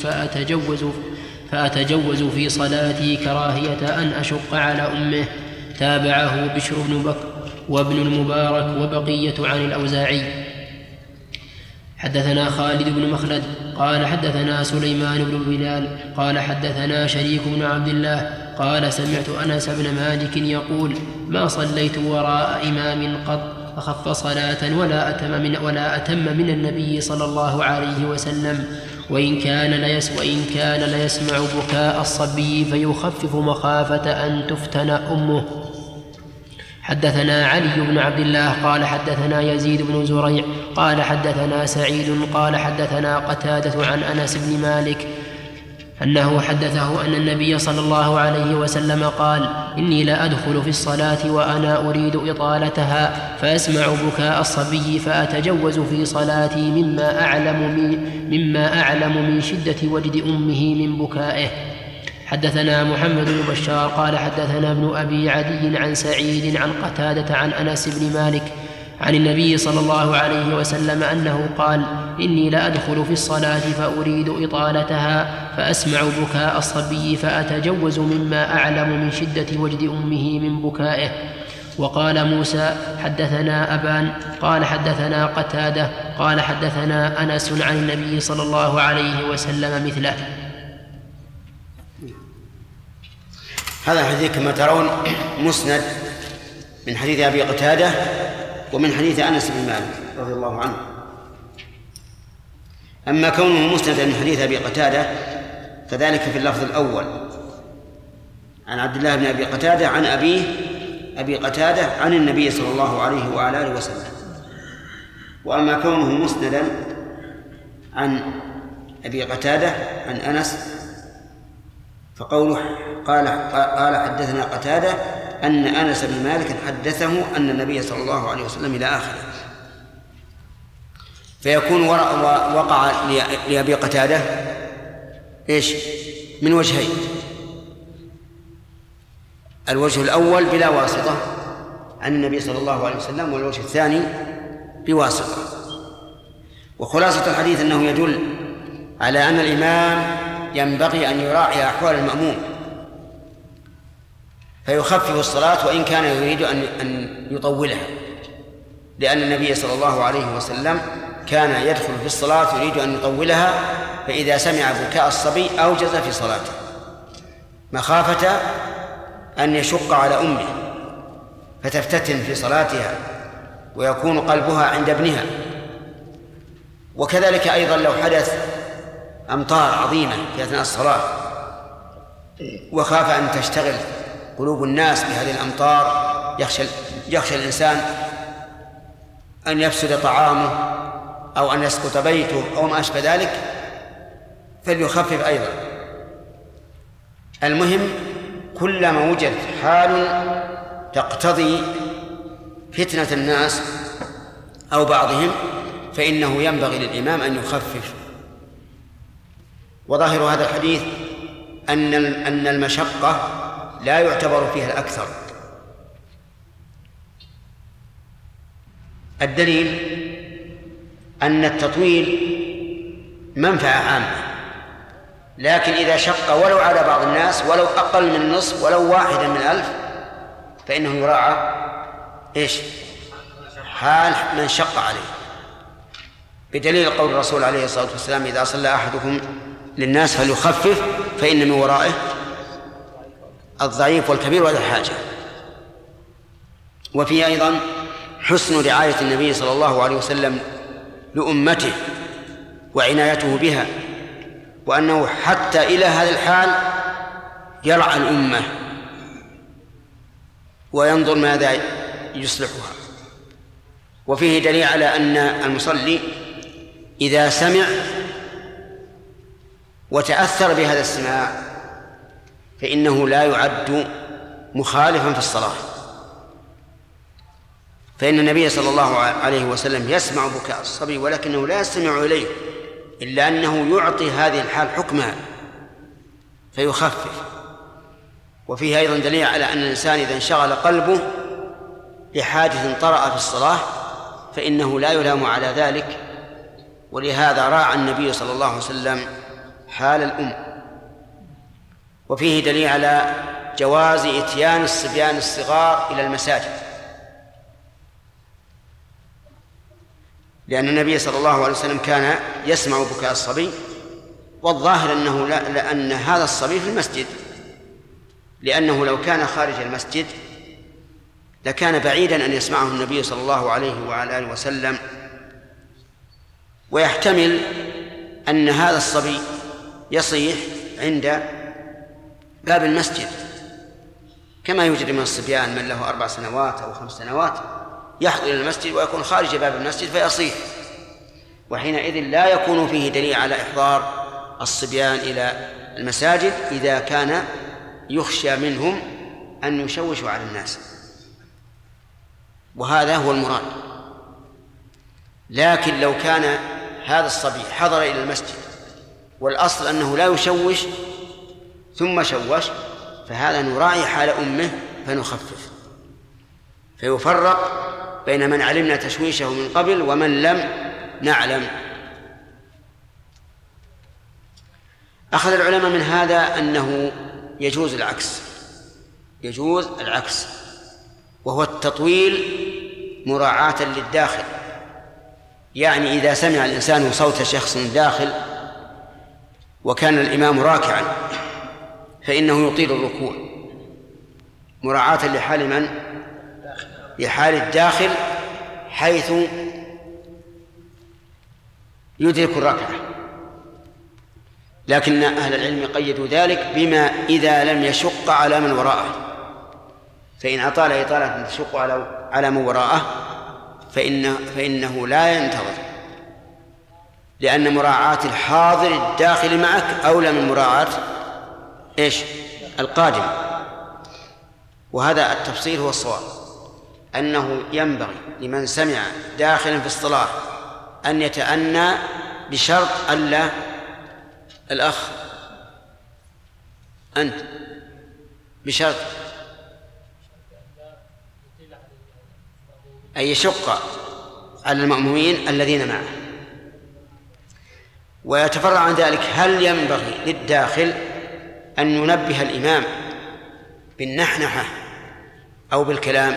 فأتجوز في صلاتي كراهية أن أشق على أمه. تابعه بشر بن بكر وابن المبارك وبقية عن الأوزاعي. حدثنا خالد بن مخلد قال حدثنا سليمان بن بلال قال حدثنا شريك بن عبد الله قال سمعت أنس بن مالك يقول: ما صليت وراء إمام قط أخف صلاة ولا أتم من النبي صلى الله عليه وسلم، وإن كان ليسمع بكاء الصبي فيخفف مخافة أن تفتن أمه. حدثنا علي بن عبد الله قال حدثنا يزيد بن زريع قال حدثنا سعيد قال حدثنا قتادة عن أنس بن مالك أنه حدثه أن النبي صلى الله عليه وسلم قال: إني لا أدخل في الصلاة وأنا أريد إطالتها فأسمع بكاء الصبي فأتجوز في صلاتي مما أعلم من شدة وجد أمه من بكائه. حدثنا محمد بن بشار قال حدثنا ابن أبي عدي عن سعيد عن قتادة عن أنس بن مالك عن النبي صلى الله عليه وسلم أنه قال: إني لا أدخل في الصلاة فأريد إطالتها فأسمع بكاء الصبي فأتجوز مما أعلم من شدة وجد أمه من بكائه. وقال موسى حدثنا أبان قال حدثنا قتادة قال حدثنا أنس عن النبي صلى الله عليه وسلم مثله. هذا الحديث كما ترون مسند من حديث أبي قتادة ومن حديث أنس بن مالك رضي الله عنه. أما كونه مسندا من حديث أبي قتادة فذلك في اللفظ الأول عن عبد الله بن أبي قتادة عن أبيه أبي قتادة عن النبي صلى الله عليه وعلى آله وسلم. وأما كونه مسندا عن أبي قتادة عن أنس فقوله قال حدثنا قتادة أن أنس بن مالك حدثه أن النبي صلى الله عليه وسلم إلى آخره، فيكون وقع لأبي قتادة إيش؟ من وجهين: الوجه الأول بلا واسطة عن النبي صلى الله عليه وسلم، والوجه الثاني بواسطة. وخلاصة الحديث أنه يدل على أن الإمام ينبغي أن يراعي أحوال المأموم فيخفف الصلاة وإن كان يريد أن يطولها، لأن النبي صلى الله عليه وسلم كان يدخل في الصلاة يريد أن يطولها، فإذا سمع بكاء الصبي أوجز في صلاته مخافة أن يشق على أمه فتفتتن في صلاتها ويكون قلبها عند ابنها. وكذلك أيضا لو حدث أمطار عظيمة في أثناء الصلاة وخاف أن تشتغل قلوب الناس بهذه الأمطار، يخشى الإنسان أن يفسد طعامه أو أن يسقط بيته أو ما أشبه ذلك فليخفف أيضا. المهم كلما وجد حال تقتضي فتنة الناس أو بعضهم فإنه ينبغي للإمام أن يخفف. وظاهر هذا الحديث أن المشقة لا يعتبر فيها الأكثر. الدليل أن التطويل منفعة عامة، لكن إذا شق ولو على بعض الناس ولو أقل من النصف ولو 1 من 1000 فإنه يراعى حال من شق عليه، بدليل قول الرسول عليه الصلاة والسلام إذا صلى أحدكم للناس فليخفف فإن من ورائه الضعيف والكبير وذا الحاجة. وفيه أيضا حسن رعاية النبي صلى الله عليه وسلم لأمته وعنايته بها، وأنه حتى إلى هذا الحال يرعى الأمة وينظر ماذا يصلحها. وفيه دليل على أن المصلي إذا سمع وتأثر بهذا السماع فإنه لا يعد مخالفا في الصلاة، فإن النبي صلى الله عليه وسلم يسمع بكاء الصبي ولكنه لا يستمع إليه، إلا أنه يعطي هذه الحال حكمها فيخفف. وفيه أيضا دليل على أن الإنسان إذا انشغل قلبه لحادث طرأ في الصلاة فإنه لا يلام على ذلك، ولهذا راعى النبي صلى الله عليه وسلم حال الأم. وفيه دليل على جواز إتيان الصبيان الصغار إلى المساجد، لأن النبي صلى الله عليه وسلم كان يسمع بكاء الصبي، والظاهر أنه لأن هذا الصبي في المسجد، لأنه لو كان خارج المسجد لكان بعيدا أن يسمعه النبي صلى الله عليه وعلى آله وسلم، ويحتمل أن هذا الصبي يصيح عند باب المسجد، كما يوجد من الصبيان من له 4 سنوات أو 5 سنوات يحضر إلى المسجد ويكون خارج باب المسجد فيصيح، وحينئذ لا يكون فيه دليل على إحضار الصبيان إلى المساجد إذا كان يخشى منهم أن يشوشوا على الناس، وهذا هو المراد. لكن لو كان هذا الصبي حضر إلى المسجد والأصل أنه لا يشوش ثم شوش فهذا نراعي حال أمه فنخفف، فيفرق بين من علمنا تشويشه من قبل ومن لم نعلم. أخذ العلماء من هذا أنه يجوز العكس، وهو التطويل مراعاة للداخل، يعني إذا سمع الإنسان صوت شخص داخل وكان الإمام راكعا فإنه يطيل الركوع مراعاة لحال من؟ لحال الداخل، حيث يدرك الركعة. لكن أهل العلم قيدوا ذلك بما إذا لم يشق على من وراءه، فإن أطال إطالة تشق على من وراءه فإنه لا ينتظر، لأن مراعاة الحاضر الداخل معك أولى من مراعاة القادم. وهذا التفصيل هو الصواب، أنه ينبغي لمن سمع داخلا في الصلاة أن يتأنى بشرط ألا الأخ أنت بشرط أن يشق على المأمومين الذين معه. ويتفرع عن ذلك هل ينبغي للداخل أن ينبه الإمام بالنحنحة أو بالكلام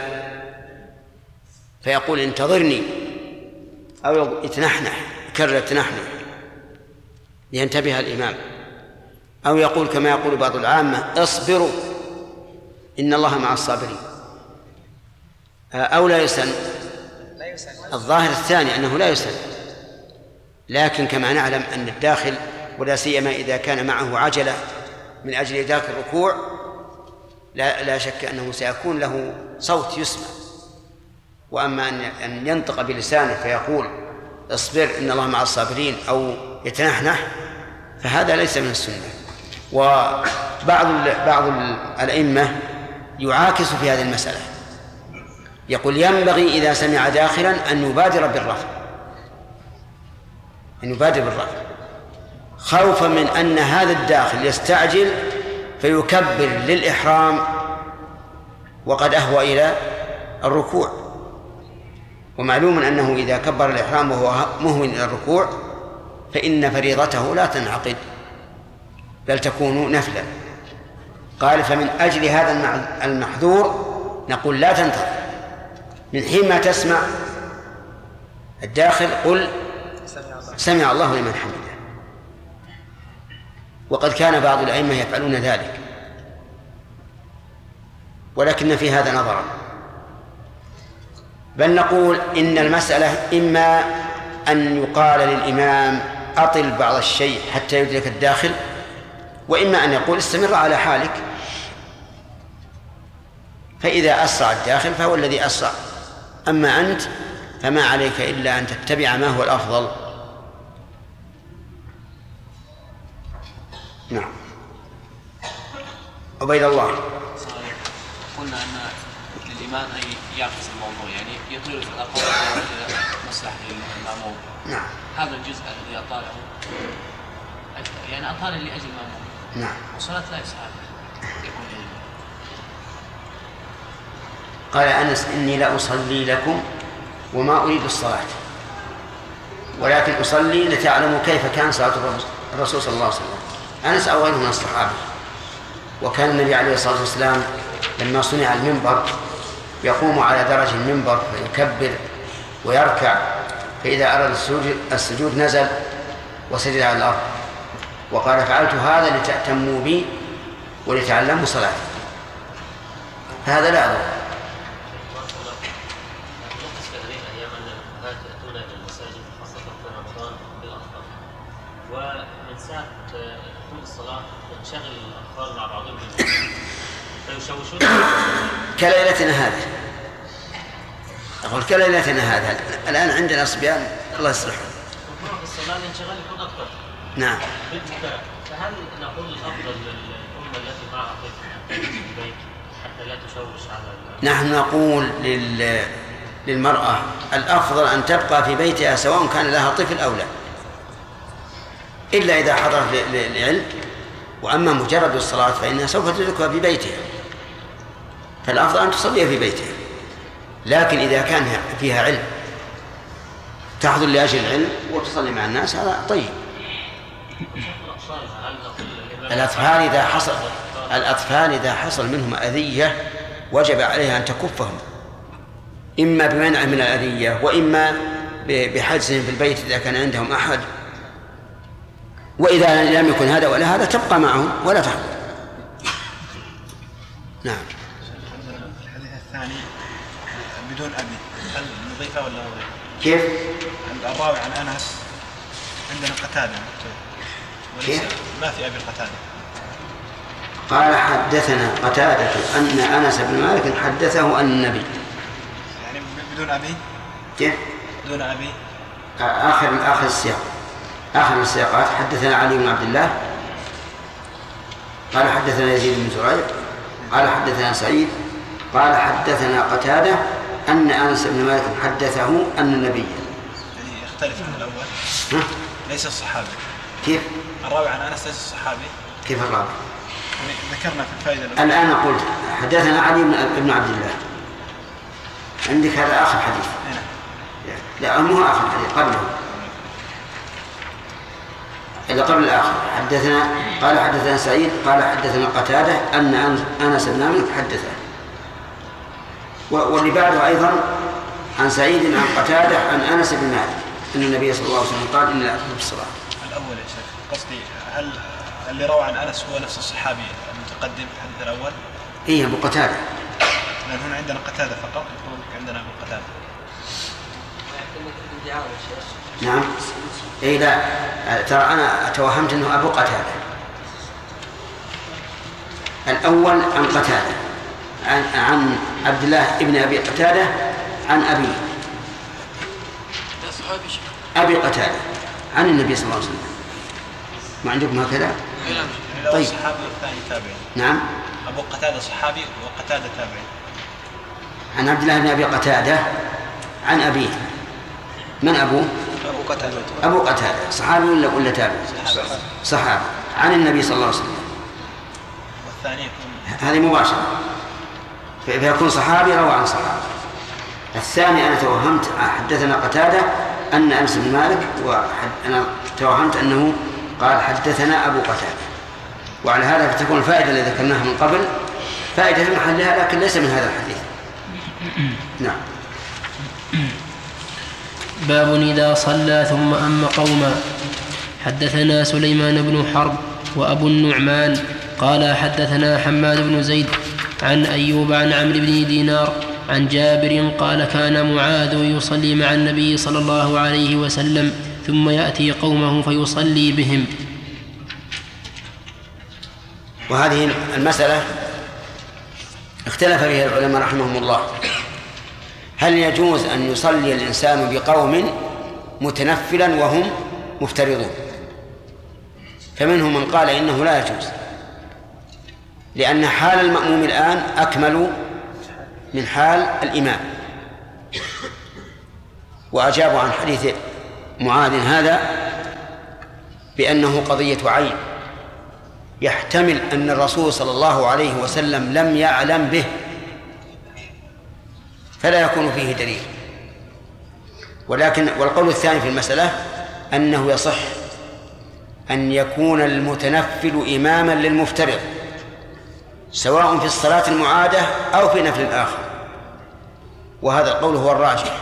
فيقول انتظرني، أو يتنحنح يكرر التنحنح لينتبه الإمام، أو يقول كما يقول بعض العامة اصبروا إن الله مع الصابرين، أو لا يسن. الظاهر الثاني أنه لا يسن، لكن كما نعلم أن الداخل ولا سيما إذا كان معه عجلة من أجل إدراك الركوع لا شك أنه سيكون له صوت يسمع، وأما أن ينطق بلسانه فيقول اصبر إن الله مع الصابرين أو يتنحنح فهذا ليس من السنة. وبعض الأئمة يعاكس في هذه المسألة، يقول ينبغي إذا سمع داخلا أن يبادر بالرفع خوفا من أن هذا الداخل يستعجل فيكبر للإحرام وقد أهوى إلى الركوع، ومعلوم أنه إذا كبر الإحرام وهو مهون إلى الركوع فإن فريضته لا تنعقد بل تكون نفلا. قال فمن أجل هذا المحذور نقول لا تنتظر، من حين ما تسمع الداخل قل سمع الله لمن حمده. وقد كان بعض الأئمة يفعلون ذلك، ولكن في هذا نظرا، بل نقول إن المسألة إما أن يقال للإمام أطل بعض الشيء حتى يدرك الداخل، وإما أن يقول استمر على حالك، فإذا أسرع الداخل فهو الذي أسرع، أما أنت فما عليك إلا أن تتبع ما هو الأفضل. نعم. عبيد الله. قلنا أن للإمام أن يعكس الموضوع، يعني يطيل في الأقوال مصلحة للمأموم. نعم. هذا الجزء الذي أطاله يعني أطال لأجل المأموم. نعم. والصلاة لا يصح يكون قال أنس إني لا أصلي لكم وما أريد الصلاة، ولكن أصلي لتعلموا كيف كان صلاة الرسول صلى الله عليه وسلم. أنس أو غيره من الصحابة. وكان النبي عليه الصلاة والسلام لما صنع المنبر يقوم على درج المنبر فيكبر ويركع، فإذا أراد السجود نزل وسجد على الأرض، وقال فعلت هذا لتأتموا بي ولتعلموا صلاتي، فهذا لا أضر. ومن ساعة دخول الصلاة ينشغل الأطفال مع بعضهم فيشوشون كليلتنا هذه. أقول كليلتنا هذا الآن عندنا صبيان الله يصلحهم في الصلاة الانشغال يكون أكثر. نعم. فهل نقول الأفضل للأمة التي معها طفل في البيت حتى لا تشوش على نحن نقول للمرأة الأفضل أن تبقى في بيتها سواء كان لها طفل أو لا، إلا إذا حضرت للعلم، وأما مجرد الصلاة فإنها سوف تدركها في بيتها، فالأفضل أن تصلي في بيتها. لكن إذا كان فيها علم تحضر لأجل العلم وتصلي مع الناس هذا طيب. الأطفال إذا حصل منهم أذية وجب عليها أن تكفهم، إما بمنع من الأذية وإما بحجزهم في البيت إذا كان عندهم أحد، وإذا لم يكن هذا ولا هذا تبقى معهم ولا تحضر. نعم. الحديث الثاني بدون أبي، هل نضيفه ولا نضيفه؟ كيف؟ الراوي عن أنس عندنا قتادة كيف؟ ما في أبي القتادة. قال حدثنا قتادة أن أنس بن مالك حدثه أن النبي، يعني بدون أبي؟ كيف؟ بدون أبي. آخر السياق، آخر السياقات حدثنا علي بن عبد الله قال حدثنا يزيد بن زريع قال حدثنا سعيد قال حدثنا قتادة أن أنس بن مالك حدثه أن النبي. يعني يختلف عن الأول. ليس الصحابي. كيف؟ الراوي عن أنس ليس الصحابي. كيف الراوي؟ ذكرنا في الفائدة الأولى. الآن قلت حدثنا علي بن عبد الله، عندك هذا آخر حديث. لا مو آخر حديث، قبله إذا قبل الآخر. قال حدثنا سعيد قال حدثنا قتادة أن أنس بن مالك حدثه، واللي بعده أيضا عن سعيد عن قتادة عن أنس بن مالك أن النبي صلى الله عليه وسلم قال إن لا أدخل بالصلاة. الأول يا شيخ قصدي هل اللي روى عن أنس هو نفس الصحابي المتقدم في الحديث الأول؟ إيه أبو قتادة، لأن هنا عندنا قتادة فقط، يقول عندنا أبو قتادة. نعم. إيه لا ترى أنا توهمت أنه أبو قتادة. الأول عن قتادة عن عبد الله ابن أبي قتادة عن أبيه أبي قتادة عن النبي صلى الله عليه وسلم. ما عندكم هكذا؟ طيب. صحابي والثاني تابعي. نعم. أبو قتادة صحابي وقتادة تابعي. عن عبد الله بن أبي قتادة عن أبيه. من أبوه؟ أبو قتادة. أبو قتادة صحابي ولا تابعي؟ صحابي عن النبي صلى الله عليه وسلم. والثاني يكون هذه مباشرة، فيكون صحابي روى عن صحابي. الثاني أنا توهمت حدثنا قتادة أن أنس بن مالك، وأنا توهمت أنه قال حدثنا أبو قتادة. وعلى هذا فتكون الفائدة التي ذكرناها من قبل فائدة في محلها لكن ليس من هذا الحديث. نعم. باب إذا صلى ثم أم قوما. حدثنا سليمان بن حرب وأبو النعمان قال حدثنا حماد بن زيد عن أيوب عن عمرو بن دينار عن جابر قال كان معاذ يصلي مع النبي صلى الله عليه وسلم ثم يأتي قومه فيصلي بهم. وهذه المسألة اختلف فيها العلماء رحمهم الله، هل يجوز أن يصلي الإنسان بقوم متنفلا وهم مفترضون؟ فمنهم من قال إنه لا يجوز، لأن حال المأموم الآن أكمل من حال الإمام. وأجابوا عن حديث معاذ هذا بأنه قضية عين، يحتمل أن الرسول صلى الله عليه وسلم لم يعلم به فلا يكون فيه دليل. والقول الثاني في المسألة أنه يصح أن يكون المتنفل إماما للمفترض سواء في الصلاة المعادة أو في نفل آخر، وهذا القول هو الراجح.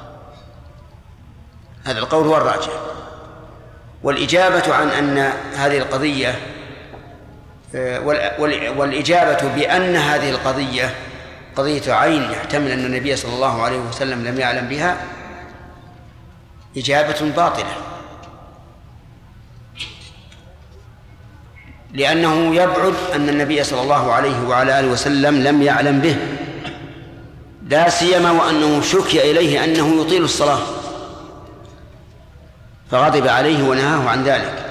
هذا القول هو الراجح. والإجابة عن أن هذه القضية والإجابة بأن هذه القضية قضية عين يحتمل أن النبي صلى الله عليه وسلم لم يعلم بها إجابة باطلة، لأنه يبعد أن النبي صلى الله عليه وعلى آله وسلم لم يعلم به، لا سيما وأنه شكي إليه أنه يطيل الصلاة فغضب عليه ونهاه عن ذلك.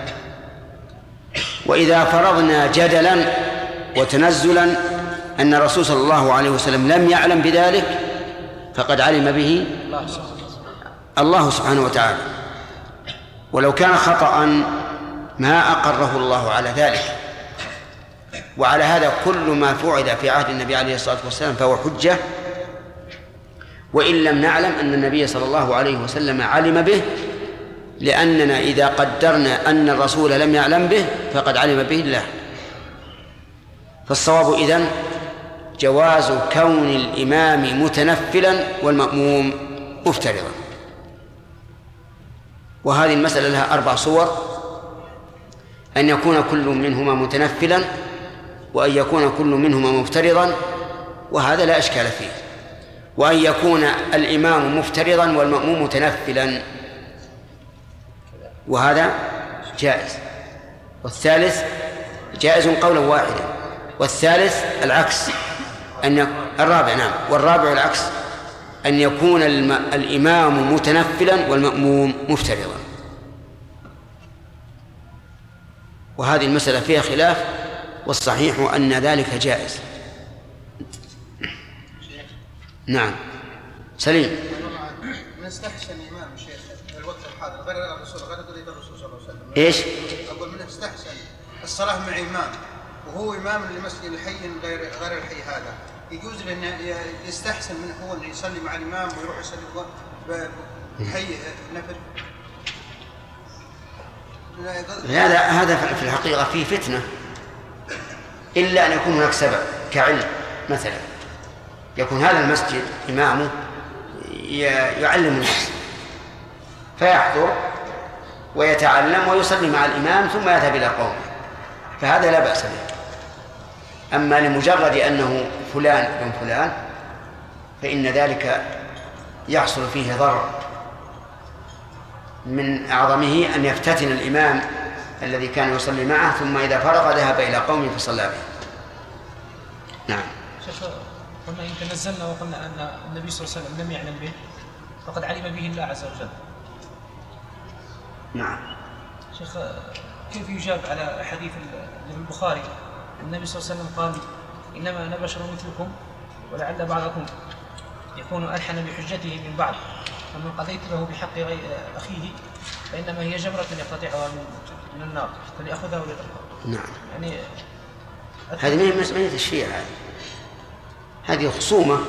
وإذا فرضنا جدلا وتنزلا أن الرسول صلى الله عليه وسلم لم يعلم بذلك فقد علم به الله سبحانه وتعالى، ولو كان خطأ ما أقره الله على ذلك. وعلى هذا كل ما فعل في عهد النبي عليه الصلاة والسلام فهو حجة، وإن لم نعلم أن النبي صلى الله عليه وسلم علم به، لأننا إذا قدرنا أن الرسول لم يعلم به فقد علم به الله. فالصواب إذن جواز كون الإمام متنفلا والمأموم مفترضا. وهذه المسألة لها 4 صور: أن يكون كل منهما متنفلا، وأن يكون كل منهما مفترضا، وهذا لا إشكال فيه، وأن يكون الإمام مفترضا والمأموم متنفلا، وهذا جائز. والثالث جائز قولا واحدا، والثالث العكس الرابع نعم، والرابع العكس أن يكون الإمام متنفلا والمأموم مفترضا. وهذه المسألة فيها خلاف، والصحيح أن ذلك جائز. نعم سليم. نستحسن الإمام شيخ الوقت الحاضر غير الرسول غير قضية الرسول صلى الله عليه وسلم. إيش؟ أقول من يستحسن الصلاة مع إمام وهو إمام لمسجد الحي غير الحي، هذا يجوز لأن يستحسن من هو اللي يصلي مع الإمام ويروح يصلي بحي نفل. هذا في الحقيقة فيه فتنة، إلا أن يكون هناك سبب كعلم. مثلا يكون هذا المسجد إمامه يعلم الناس فيحضر ويتعلم ويصلي مع الإمام ثم يذهب إلى قومه، فهذا لا بأس به. أما لمجرد أنه فلان ابن فلان فإن ذلك يحصل فيه ضرر، من أعظمه أن يفتتن الإمام الذي كان يصلي معه ثم إذا فرغ ذهب إلى قومه فصلى به. نعم. قلنا إن تنزلنا وقلنا أن النبي صلى الله عليه وسلم لم يعلم به فقد علم به الله عز وجل. نعم. شيخ كيف يجاب على حديث البخاري النبي صلى الله عليه وسلم قال إنما أنا بشر مثلكم ولعل بعضكم يكون ألحن بحجته من بعض فمن قضيت له بحق أخيه فإنما هي جمرة يقتطعها من النار فليأخذها وليتركها. نعم. يعني هذه من مسألة الشيعة، هذه خصومة،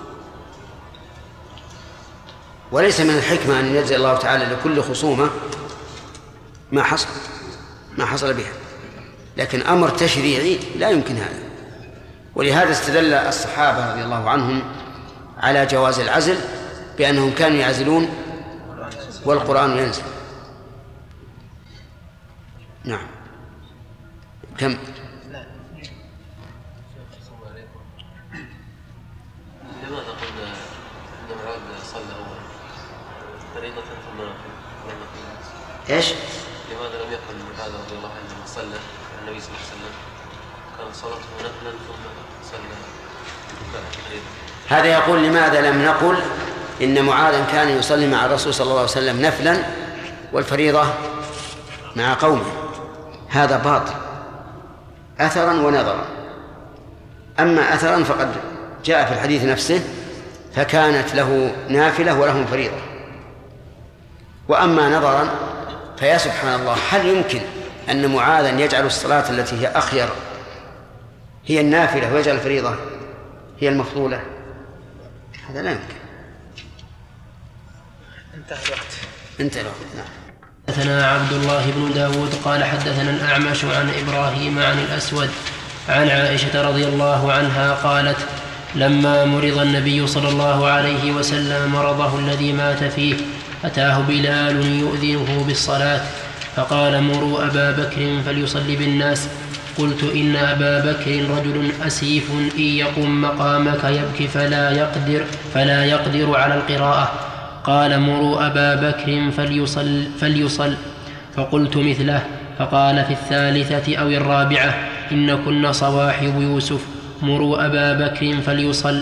وليس من الحكمة أن يجزي الله تعالى لكل خصومة ما حصل بها، لكن أمر تشريعي لا يمكن هذا. ولهذا استدل الصحابة رضي الله عنهم على جواز العزل بأنهم كانوا يعزلون والقرآن ينزل. نعم. كم؟ لماذا قلنا أن معاذ صلى أول فريضة ثم نافلة؟ إيش؟ لماذا لم يقل معاذ رضي الله عنه صلى النبي صلى الله عليه وسلم كان صلاته نفلا ثم صلى فريضة؟ هذا يقول لماذا لم نقل إن معاذا كان يصلي مع الرسول صلى الله عليه وسلم نفلا والفريضة مع قومه؟ هذا باطل أثرا ونظرا. أما أثرا فقد جاء في الحديث نفسه فكانت له نافلة ولهم فريضة. وأما نظرا فيا سبحان الله، هل يمكن أن معاذا يجعل الصلاة التي هي أخير هي النافلة ويجعل الفريضة هي المفضولة؟ هذا لا يمكن. انتهى الوقت. نعم. حدثنا عبد الله بن داود قال حدثنا الأعمش عن إبراهيم عن الأسود عن عائشة رضي الله عنها قالت لما مرض النبي صلى الله عليه وسلم مرضه الذي مات فيه أتاه بلال يؤذنه بالصلاة فقال مروا أبا بكر فليصلي بالناس. قلت إن أبا بكر رجل أسيف إن يقم مقامك يبكي فلا يقدر على القراءة. قال مروا أبا بكر فليصل فقلت مثله. فقال في الثالثة أو الرابعة إن كن صواحب يوسف مروا أبا بكر فليصل.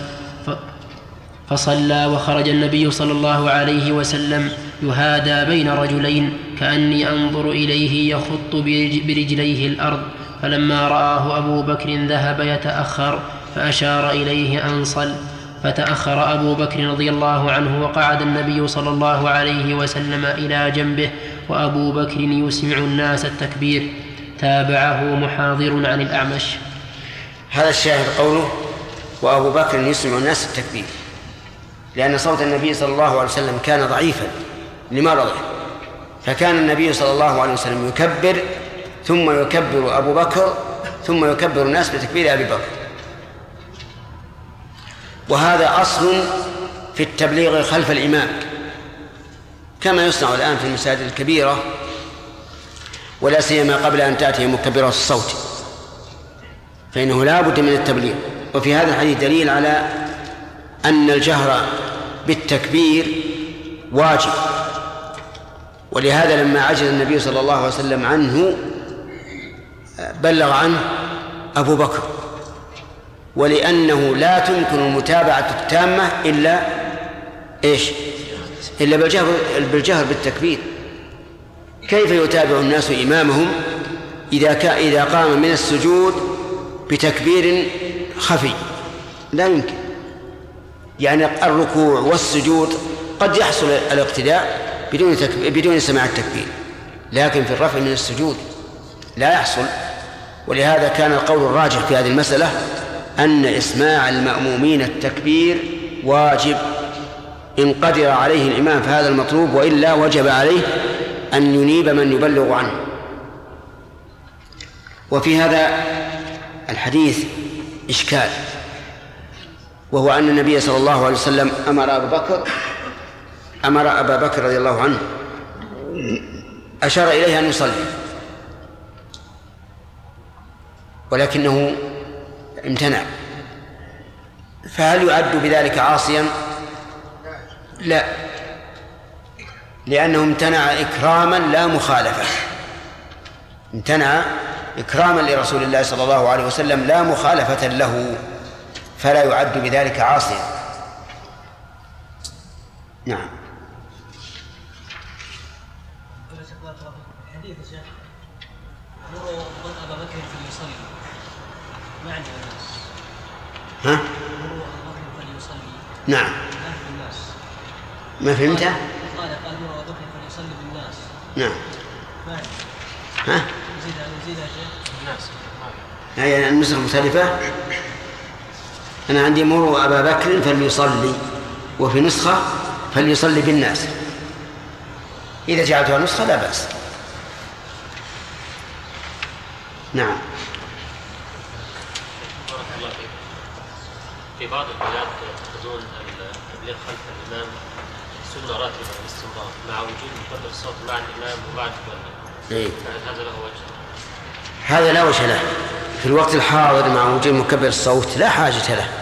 فصلى وخرج النبي صلى الله عليه وسلم يهادى بين رجلين كأني أنظر إليه يخط برجليه الأرض. فلما رآه أبو بكر ذهب يتأخر فأشار إليه أن صل فتأخر أبو بكر رضي الله عنه وقعد النبي صلى الله عليه وسلم إلى جنبه وأبو بكر يسمع الناس التكبير. تابعه محاضر عن الأعمش. هذا الشاهد قوله وأبو بكر يسمع الناس التكبير، لأن صوت النبي صلى الله عليه وسلم كان ضعيفا لمرضه، فكان النبي صلى الله عليه وسلم يكبر ثم يكبر أبو بكر ثم يكبر الناس بتكبير أبي بكر. وهذا أصل في التبليغ خلف الإمام كما يصنع الآن في المساجد الكبيرة، ولا سيما قبل أن تأتي مكبرات الصوت، فإنه لا بد من التبليغ. وفي هذا الحديث دليل على أن الجهر بالتكبير واجب، ولهذا لما عجز النبي صلى الله عليه وسلم عنه بلغ عنه أبو بكر، ولأنه لا تمكن المتابعة التامة إلا بالجهر بالتكبير. كيف يتابع الناس إمامهم إذا قام من السجود بتكبير خفي؟ لا يمكن. يعني الركوع والسجود قد يحصل الاقتداء بدون سماع التكبير، لكن في الرفع من السجود لا يحصل. ولهذا كان القول الراجح في هذه المسألة أن إسماع المأمومين التكبير واجب إن قدر عليه الإمام فهذا المطلوب، وإلا وجب عليه أن ينيب من يبلغ عنه. وفي هذا الحديث إشكال، وهو أن النبي صلى الله عليه وسلم أمر أبا بكر رضي الله عنه، أشار إليه أن يصلي، ولكنه امتنع. فهل يعد بذلك عاصيا؟ لا، لأنه امتنع إكراما لا مخالفة، امتنع إكراما لرسول الله صلى الله عليه وسلم لا مخالفة له. فلا يعد بذلك عاصيا. نعم. حديث يا شيخ مروا أبا بكر فليصلي ما عند الناس. ها؟ مروا أبا بكر فليصلي. نعم. ما في الناس. ما فهمته؟ قال مروا أبا بكر فليصلي بالناس. نعم. ما عند. ها؟ نزيد يا شيخ. الناس. هي النسخة مختلفة. أنا عندي مروا أبا بكر فليصلي، وفي نسخة فليصلي بالناس. إذا جعلتها نسخة لا بأس. نعم. بارك الله فيك. في بعض البلاد يأخذون التبليغ خلف الإمام سنة راتبة باستمرار مع وجود مكبر الصوت مع الإمام وبعد المؤذن. هذا له وجه؟ هذا لا وجه له. في الوقت الحاضر مع وجود مكبر الصوت لا حاجة له،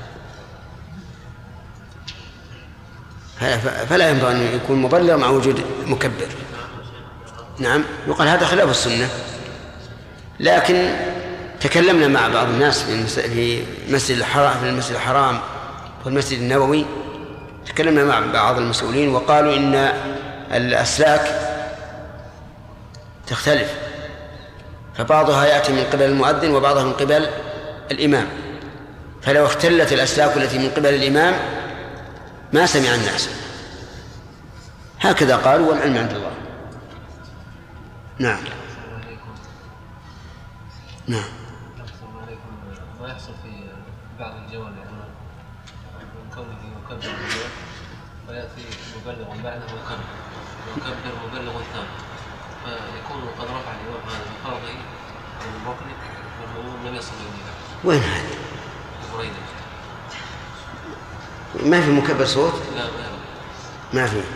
فلا ينبغي أن يكون مبلغ مع وجود مكبر. نعم، يقال هذا خلاف السنة. لكن تكلمنا مع بعض الناس في المسجد الحرام والمسجد النبوي، تكلمنا مع بعض المسؤولين وقالوا إن الأسلاك تختلف، فبعضها يأتي من قبل المؤذن وبعضها من قبل الإمام، فلو اختلت الأسلاك التي من قبل الإمام ما سمع الناس. هكذا قالوا والعلم عند الله. نعم. نعم. ما يحصل في بعض الجوامع من كونه يكبر الجوع ويأتي مبلغ بعده ويكبر مبلغ ثاني، فيكون قد رفع الإمام هذا من فرضه عن الركن والمأموم لم يصل إليه. وين هذا؟ ما في مكبر صوت؟ لا ما في.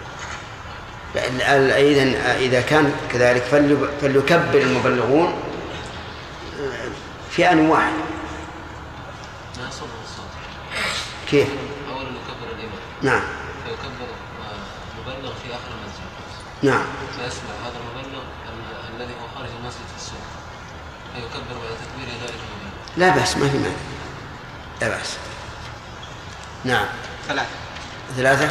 إذا كان كذلك فليكبر المبلغون في آن واحد. ما يصل الصوت. كيف؟ أولا يكبر الإمام. نعم. فيكبر مبلغ في آخر المسجد. نعم. فيسمع هذا المبلغ الذي هو خارج المسجد في السوق، فيكبر بعد تكبير ذلك المبلغ. لا بأس، ما في مانع، لا بأس. نعم. ثلاثة.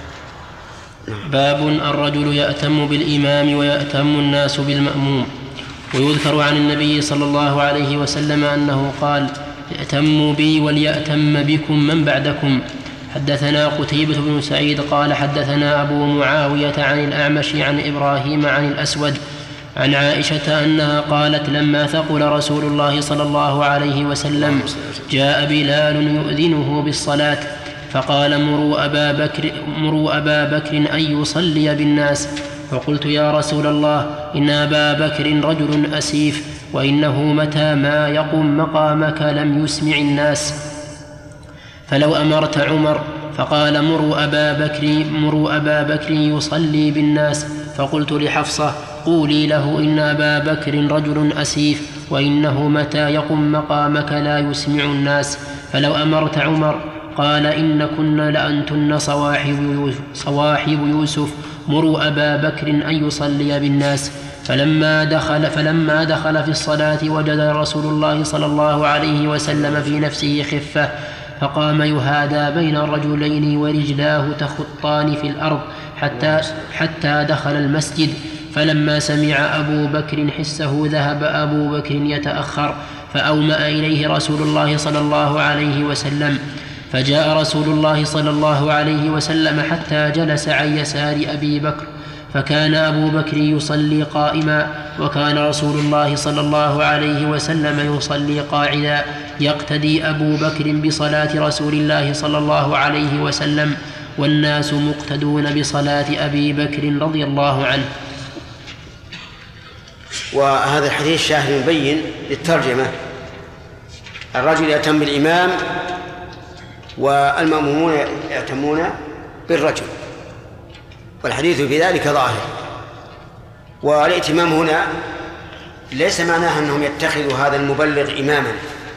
باب الرجل يأتم بالإمام ويأتم الناس بالمأموم. ويذكر عن النبي صلى الله عليه وسلم أنه قال: ائتموا بي وليأتم بكم من بعدكم. حدثنا قتيبة بن سعيد قال حدثنا أبو معاوية عن الأعمش عن إبراهيم عن الأسود عن عائشة أنها قالت: لما ثقل رسول الله صلى الله عليه وسلم جاء بلال يؤذنه بالصلاة، فقال: مروا أبا بكر أن يصلي بالناس. فقلت: يا رسول الله، إن أبا بكر رجل أسيف، وإنه متى ما يقم مقامك لم يسمع الناس، فلو أمرت عمر. فقال: مروا أبا بكر يصلي بالناس. فقلت لحفصة: قولي له إن أبا بكر رجل أسيف، وإنه متى يقم مقامك لا يسمع الناس، فلو أمرت عمر. قال: إن كن لأنتن صواحب يوسف، مروا أبا بكر أن يصلي بالناس. فلما دخل في الصلاة وجد رسول الله صلى الله عليه وسلم في نفسه خفة، فقام يهادى بين الرجلين ورجلاه تخطان في الأرض حتى دخل المسجد. فلما سمع أبو بكر حسه ذهب أبو بكر يتأخر، فأومأ إليه رسول الله صلى الله عليه وسلم. فجاء رسول الله صلى الله عليه وسلم حتى جلس عن يسار أبي بكر، فكان أبو بكر يصلي قائما، وكان رسول الله صلى الله عليه وسلم يصلي قاعدا، يقتدي أبو بكر بصلاة رسول الله صلى الله عليه وسلم، والناس مقتدون بصلاة أبي بكر رضي الله عنه. وهذا الحديث شاهد مبين للترجمة: الرجل يأتم بالإمام والمأمومون يأتمون بالرجل، والحديث في ذلك ظاهر. والائتمام هنا ليس معناه أنهم يتخذوا هذا المبلغ إماما،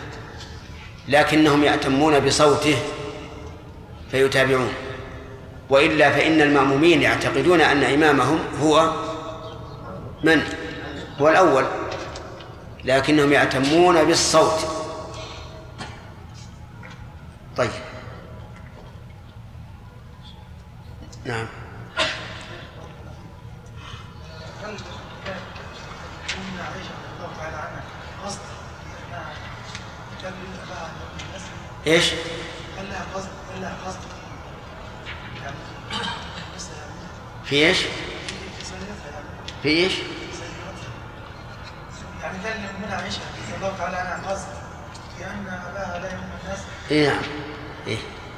لكنهم يأتمون بصوته فيتابعون، وإلا فإن المأمومين يعتقدون أن إمامهم هو من؟ هو الأول، لكنهم يأتمون بالصوت. طيب نعم. هل أم عائشة رضي الله تعالى عنها قصد أنها كان لها الناس؟ إيش؟ هل لها قصد يعني في إيش؟ في إيش؟ يعني كان لأمنا عائشة رضي الله تعالى عنها قصد في أن أباها لا يهم الناس؟ إيه نعم. إيه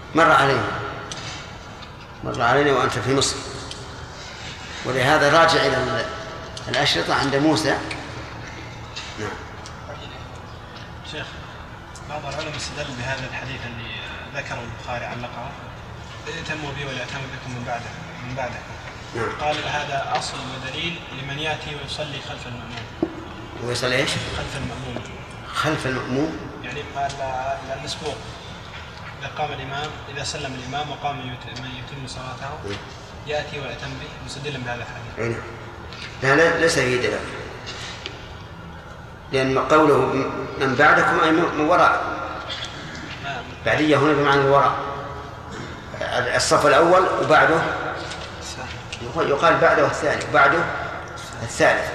مر علينا وأنت في مصر، ولهذا راجع إلى الأشرطة عند موسى. نعم. شيخ، بعض العلماء استدل بهذا الحديث اللي ذكره البخاري علقه: ائتموا بي ولا أتم بكم من بعده. نعم. قال هذا أصل ودليل لمن يأتي ويصلي خلف المأموم. ويصلي إيش؟ خلف المأموم. يعني قال المسبوق إذا قام الإمام، إذا سلم الإمام وقام من يتم صلاته يأتي ويأتم به، مستدلا بهذا الحديث. لا ليس فيه دلالة، لأن قوله من بعدكم أي من وراء. بعدية هنا بمعنى الوراء، الصف الأول وبعده يقال بعده الثاني وبعده الثالث.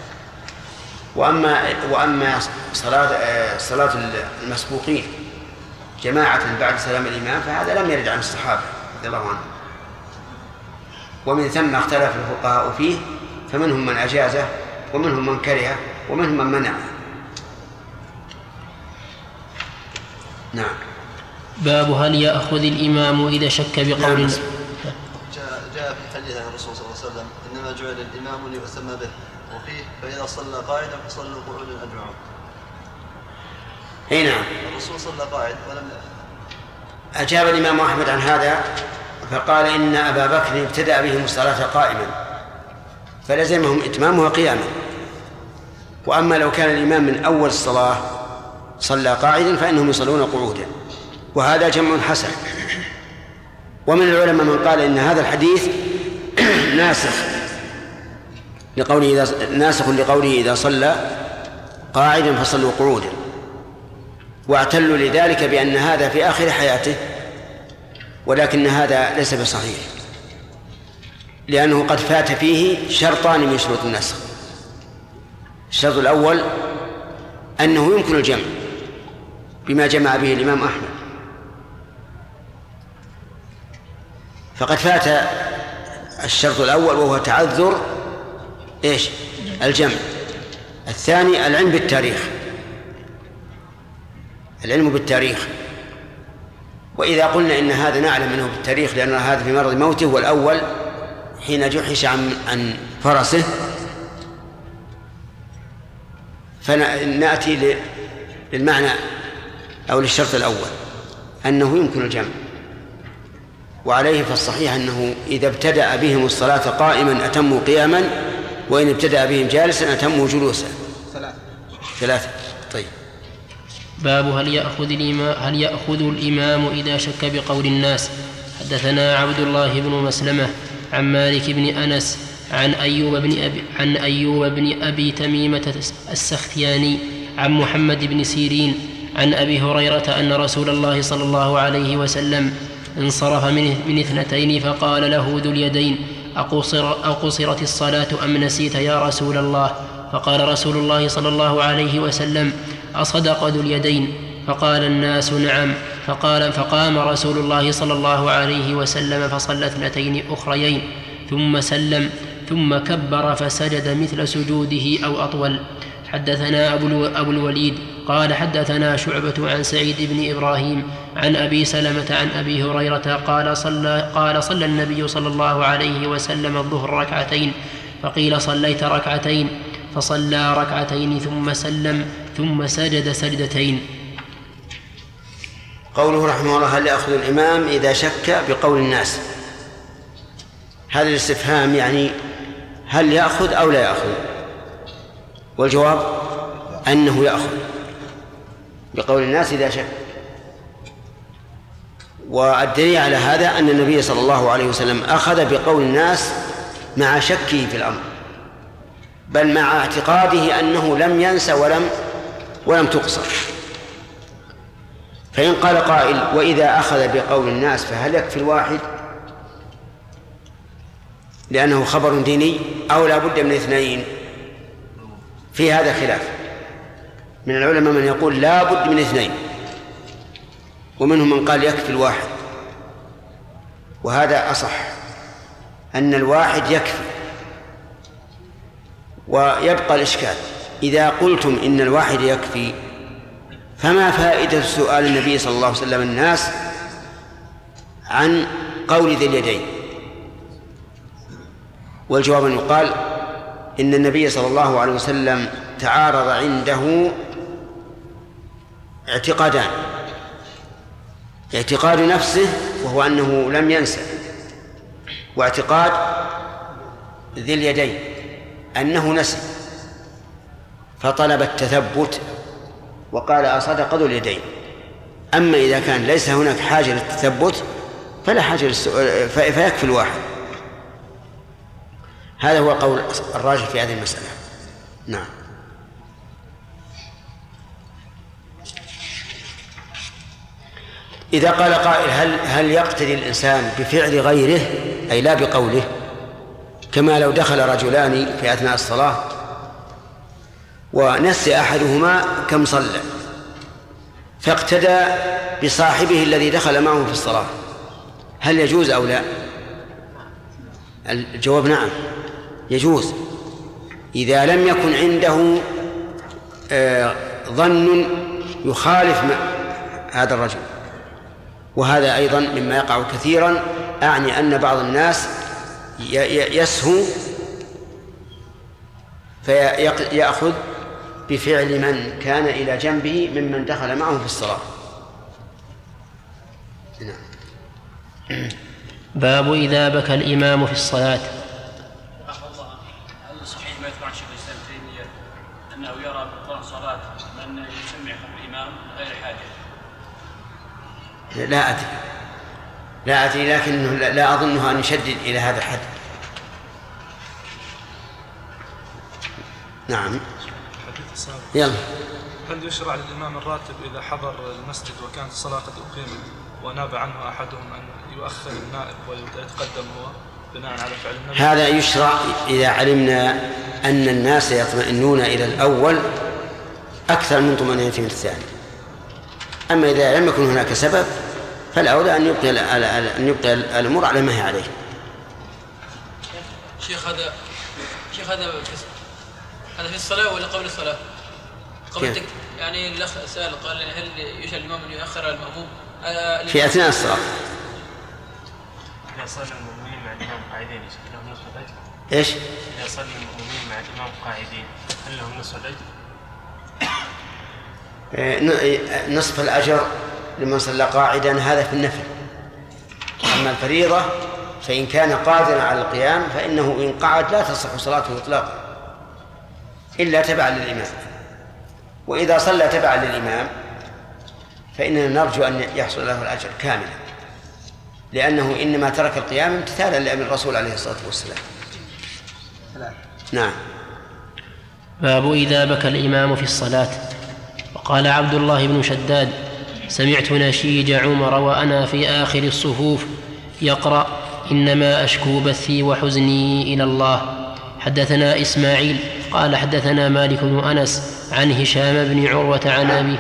وأما صلاة المسبوقين جماعة بعد سلام الإمام فهذا لم يرد عن الصحابة رضي الله عنهم، ومن ثم اختلف الفقهاء فيه، فمنهم من أجازه ومنهم من كرهه ومنهم من منعه. نعم. باب هل يأخذ الإمام إذا شك بقول؟ جاء في حديث عن الرسول صلى الله عليه وسلم: إنما جعل الإمام ليؤتم به، وفيه: فإذا صلى قاعدا فصلوا قعودا أجمعون. أي نعم. الرسول صلى قاعد ولم أجاب الإمام أحمد عن هذا فقال: إن أبا بكر ابتدأ بهم الصلاة قائما فلزمهم إتمامها قياما، وأما لو كان الإمام من أول الصلاة صلى قاعدا فإنهم يصلون قعودا، وهذا جمع حسن. ومن العلماء من قال إن هذا الحديث ناسخ لقوله إذا صلى قاعدا فصلوا قعودا، واعتلوا لذلك بأن هذا في آخر حياته، ولكن هذا ليس بصحيح، لأنه قد فات فيه شرطان من شروط النسخ. الشرط الأول أنه يمكن الجمع بما جمع به الإمام أحمد، فقد فات الشرط الأول وهو تعذر الجمع. الثاني العلم بالتاريخ، وإذا قلنا إن هذا نعلم أنه بالتاريخ لأن هذا في مرض موته، والأول حين جحش عن فرسه، فنأتي للمعنى أو للشرط الأول أنه يمكن الجمع، وعليه فالصحيح أنه إذا ابتدأ بهم الصلاة قائما أتموا قياما، وإن ابتدأ بهم جالسا أتموا جلوسا. ثلاثة. طيب. باب هل يأخذ الإمام إذا شك بقول الناس. حدثنا عبد الله بن مسلمة عن مالك بن أنس عن أيوب بن أبي تميمة السختياني عن محمد بن سيرين عن أبي هريرة أن رسول الله صلى الله عليه وسلم انصرف من اثنتين فقال له ذو اليدين: أقصرت الصلاة أم نسيت يا رسول الله؟ فقال رسول الله صلى الله عليه وسلم: أصدق ذو اليدين؟ فقال الناس: نعم. فقام رسول الله صلى الله عليه وسلم فصلى اثنتين أخريين ثم سلم ثم كبر فسجد مثل سجوده أو أطول. حدثنا أبو الوليد قال حدثنا شعبة عن سعيد بن إبراهيم عن أبي سلمة عن أبي هريرة قال صلى النبي صلى الله عليه وسلم الظهر ركعتين، فقيل صليت ركعتين، فصلى ركعتين ثم سلم ثم سجد سجدتين. قوله رحمه الله: هل يأخذ الإمام إذا شك بقول الناس؟ هذا الاستفهام يعني هل يأخذ أو لا يأخذ؟ والجواب أنه يأخذ بقول الناس إذا شك. والدليل على هذا أن النبي صلى الله عليه وسلم أخذ بقول الناس مع شكه في الأمر، بل مع اعتقاده أنه لم ينس ولم تقصر. فإن قال قائل: وإذا أخذ بقول الناس فهل يكفي الواحد لأنه خبر ديني أو لا بد من اثنين؟ في هذا خلاف من العلماء، من يقول لا بد من اثنين، ومنهم من قال يكفي الواحد، وهذا أصح، أن الواحد يكفي. ويبقى الإشكال: إذا قلتم إن الواحد يكفي فما فائدة سؤال النبي صلى الله عليه وسلم الناس عن قول ذي اليدين؟ والجواب أن يقال إن النبي صلى الله عليه وسلم تعارض عنده اعتقادان: اعتقاد نفسه وهو أنه لم ينسى، واعتقاد ذي اليدين أنه نسي، فطلب التثبت وقال: أصدق ذو اليدين. أما إذا كان ليس هناك حاجة للتثبت فلا حاجة للسؤال، فيكفي الواحد. هذا هو قول الراجح في هذه المسألة. نعم. إذا قال قائل: هل يقتدي الإنسان بفعل غيره أي لا بقوله، كما لو دخل رجلان في أثناء الصلاة ونسي أحدهما كم صلى فاقتدى بصاحبه الذي دخل معه في الصلاة، هل يجوز أو لا؟ الجواب نعم يجوز، إذا لم يكن عنده ظن يخالف هذا الرجل. وهذا أيضا مما يقع كثيرا، أعني أن بعض الناس يسهو فيأخذ بفعل من كان إلى جنبه ممن دخل معه في الصلاة. باب إذا بكى الإمام في الصلاة. هل صحيح ما يذكر عن شيخ الإسلام ابن تيمية أنه يرى بطلان صلاة من يسمع خلف الإمام غير حاجة؟ لا أدري، لكن لا أظنها أن يشدد إلى هذا الحد. نعم. يلا. هل يشرع للإمام الراتب إذا حضر المسجد وكانت الصلاة قد أقيمت وناب عنه أحدهم أن يؤخر النائب ويتقدم هو بناء على فعل النبي؟ هذا يشرع إذا علمنا أن الناس يطمئنون إلى الأول أكثر من طمأنينتهم الثاني. أما إذا لم يكن هناك سبب فالأولى أن يبقى الأمور على ما هي عليه. شيخ هذا في الصلاة ولا قبل الصلاة؟ يعني الأخ سأل قال: هل يشرع الإمام أن يؤخر المأموم في أثناء الصلاة؟ إذا صلى المؤمنين مع الإمام قاعدين لهم نصف الأجر؟ إيش؟ إذا صلى المؤمنين مع الإمام قاعدين هل لهم نصف الأجر؟ نصف الأجر لمن صلى قاعدا هذا في النفل. أما الفريضة فإن كان قادرا على القيام فإنه إن قعد لا تصح صلاته إطلاقا إلا تبعا للإمام. وإذا صلى تبعا للإمام فإننا نرجو أن يحصل له الأجر كاملا، لأنه إنما ترك القيام امتثالا لأمر الرسول عليه الصلاة والسلام. نعم. باب إذا بكى الإمام في الصلاة. وقال عبد الله بن شداد: سمعت نشيج عمر وأنا في آخر الصفوف يقرأ: إنما أشكو بثي وحزني إلى الله. حدثنا إسماعيل قال حدثنا مالك بن أنس عن هشام بن عروة عن أبيه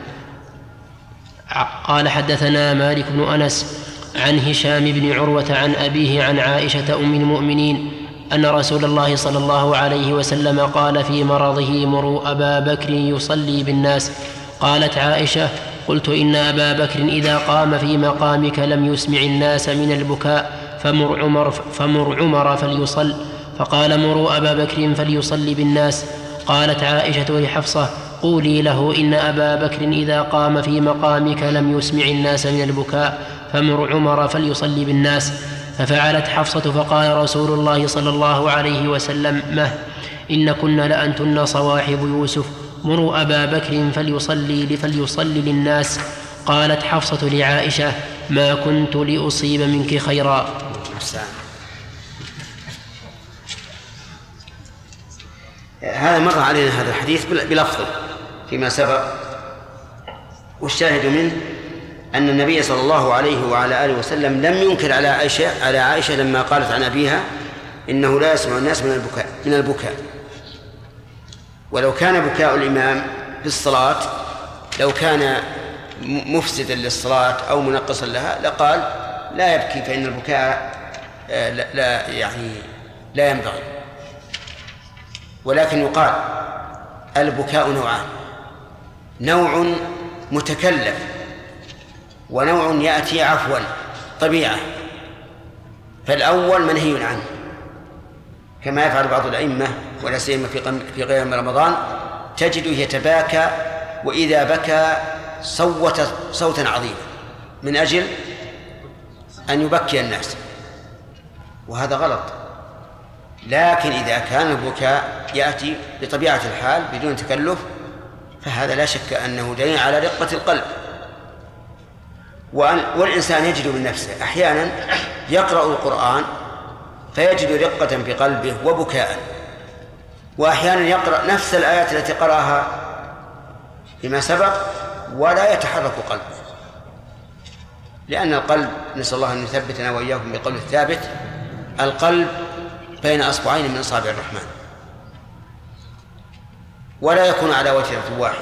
قال حدثنا مالك بن أنس عن هشام بن عروة عن أبيه عن عائشة أم المؤمنين أن رسول الله صلى الله عليه وسلم قال في مرضه: مروا أبا بكر يصلي بالناس. قالت عائشة: قلت إن أبا بكر إذا قام في مقامك لم يسمع الناس من البكاء فمر عمر فليصل. فقال: مروا أبا بكر فليصلي بالناس. قالت عائشة لحفصة: قولي له إن أبا بكر إذا قام في مقامك لم يسمع الناس من البكاء فمر عمر فليصلي بالناس. ففعلت حفصة فقال رسول الله صلى الله عليه وسلم: مه إن كن لأنتن صواحب يوسف، مروا أبا بكر فليصلي للناس. قالت حفصة لعائشة: ما كنت لأصيب منك خيرا. هذا مر علينا هذا الحديث بلفظه فيما سبق، والشاهد منه أن النبي صلى الله عليه وعلى آله وسلم لم ينكر على عائشة لما قالت عن أبيها إنه لا يسمع الناس من البكاء. ولو كان بكاء الإمام في الصلاة لو كان مفسدا للصلاة أو منقصا لها لقال لا يبكي فإن البكاء لا ينبغي. ولكن يقال البكاء نوعان: نوع متكلف ونوع يأتي عفوا طبيعة. فالأول منهي عنه كما يفعل بعض الأئمة ولا سيما في غير رمضان، تجده يتباكى وإذا بكى صوت صوتا عظيما من أجل أن يبكي الناس، وهذا غلط. لكن إذا كان البكاء يأتي بطبيعة الحال بدون تكلف فهذا لا شك أنه دليل على رقة القلب. والإنسان يجد من نفسه أحيانا يقرأ القرآن فيجد رقة في قلبه وبكاء، وأحيانا يقرأ نفس الآيات التي قرأها فيما سبق ولا يتحرك قلبه، لأن القلب، نسأل الله أن يثبتنا وإياكم بقول الثابت، القلب بين أصبعين من أصابع الرحمن ولا يكون على وتيرة واحدة.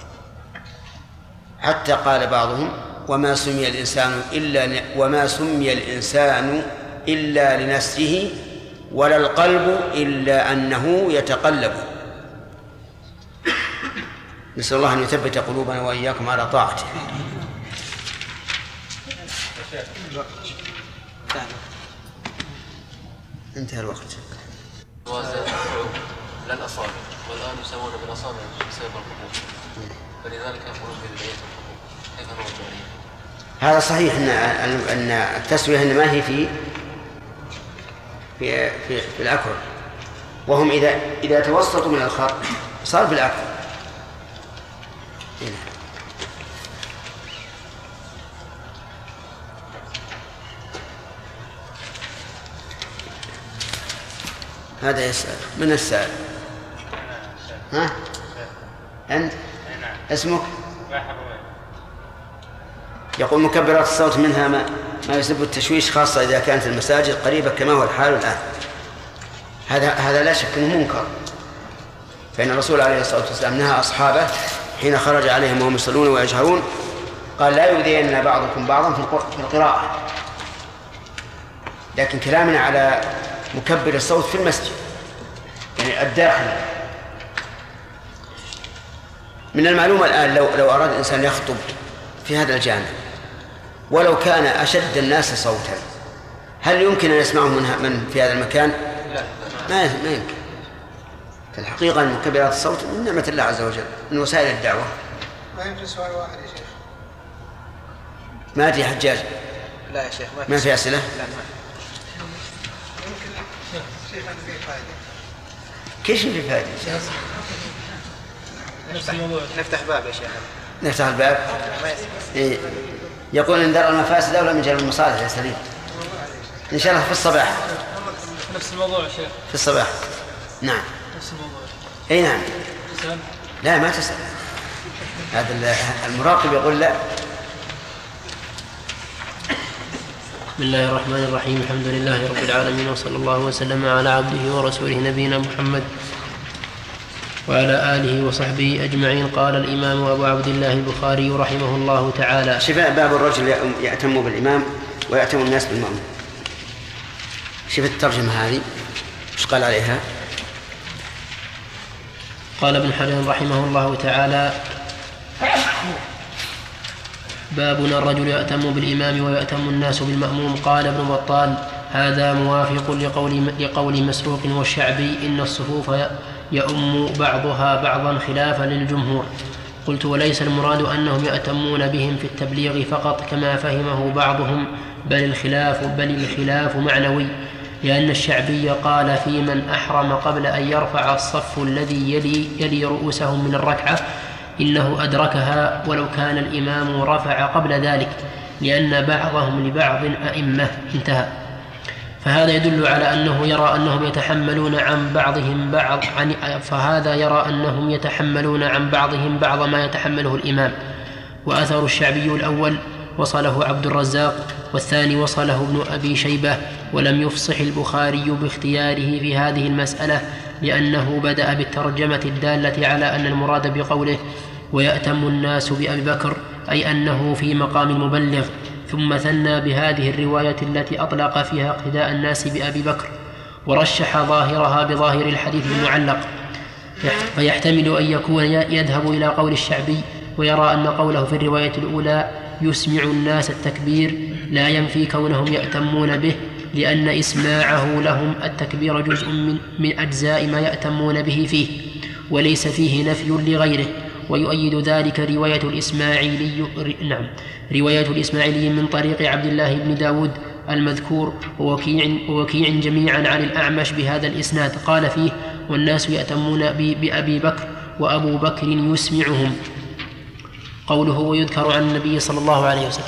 حتى قال بعضهم وما سمي الإنسان إلا لنفسه ولا القلب إلا أنه يتقلب. نسأل الله أن يثبت قلوبنا وإياكم على طاعته. انتهى الوقت. لا الأصابع، والآن يسمون بالأصابع بسبب القبور، فلذلك يقولون بالبيت القبور. كيف نرد عليه؟ هذا صحيح أن التسوية إنما هي في الأكل، وهم إذا توسطوا من الخط صار بالأكل. هذا يسأل من السائل؟ ها؟ أنت؟ اسمك؟ يقول مكبرات الصوت منها ما يسبب التشويش، خاصة إذا كانت المساجد قريبة كما هو الحال الآن. هذا لا شك أنه منكر، فإن الرسول عليه الصلاة والسلام نهى أصحابه حين خرج عليهم وهم يصلون ويجهرون، قال لا يؤذين بعضكم بعضا في القراءة. لكن كلامنا على مكبر الصوت في المسجد يعني الداخل. من المعلومة الآن لو أراد الإنسان يخطب في هذا الجامع ولو كان أشد الناس صوتا، هل يمكن أن يسمعه من في هذا المكان؟ ما يمكن. في الحقيقة أن مكبرات الصوت من نعمة الله عز وجل، من وسائل الدعوة. ما يمكن سؤال واحد يا شيخ. ما أدري حجاج. لا يا شيخ ما في أسئلة؟ لا ما يمكن. شيخ في فائدة. كيف في فائدة؟ نفتح باب يا شيخ. نفتح الباب. إيه. يقول إن درء المفاسد أولى من جلب المصالح يا سليم. إن شاء الله في الصباح. نفس الموضوع يا شيخ. في الصباح. نعم. نفس الموضوع. أي نعم. تسأل؟ لا ما تسأل. هذا المراقب يقول لا. بسم الله الرحمن الرحيم. الحمد لله رب العالمين، وصلى الله وسلم على عبده ورسوله نبينا محمد وعلى آله وصحبه أجمعين. قال الإمام أبو عبد الله البخاري رحمه الله تعالى: شفاء باب الرجل يأتم بالإمام ويأتم الناس بالمأموم. شوف الترجمة هذه وش قال عليها؟ قال ابن حجر رحمه الله تعالى: بابنا الرجل يأتم بالإمام ويأتم الناس بالمأموم. قال ابن بطال: هذا موافق لقول مسروق والشعبي إن الصفوف يؤم بعضها بعضا خلافا للجمهور. قلت: وليس المراد أنهم يأتمون بهم في التبليغ فقط كما فهمه بعضهم، بل الخلاف معنوي، لأن الشعبي قال في من أحرم قبل أن يرفع الصف الذي يلي رؤوسهم من الركعة إنه أدركها ولو كان الإمام رفع قبل ذلك، لأن بعضهم لبعض أئمة. انتهى. فهذا يدل على أنه يرى أنهم يتحملون عن بعضهم بعض ما يتحمله الإمام. وأثر الشعبي الأول وصله عبد الرزاق، والثاني وصله ابن أبي شيبة. ولم يفصح البخاري باختياره في هذه المسألة، لأنه بدأ بالترجمة الدالة على أن المراد بقوله ويأتم الناس بأبي بكر أي أنه في مقام المبلغ، ثم ثنى بهذه الرواية التي أطلق فيها اقتداء الناس بأبي بكر، ورشح ظاهرها بظاهر الحديث المعلق، فيحتمل أن يكون يذهب إلى قول الشعبي ويرى أن قوله في الرواية الأولى يسمع الناس التكبير لا ينفي كونهم يأتمون به، لأن إسماعه لهم التكبير جزء من أجزاء ما يأتمون به فيه، وليس فيه نفي لغيره. ويؤيد ذلك رواية الإسماعيلي من طريق عبد الله بن داود المذكور ووكيع جميعا عن الأعمش بهذا الإسناد، قال فيه والناس يأتمون بأبي بكر وأبو بكر يسمعهم. قوله ويذكر عن النبي صلى الله عليه وسلم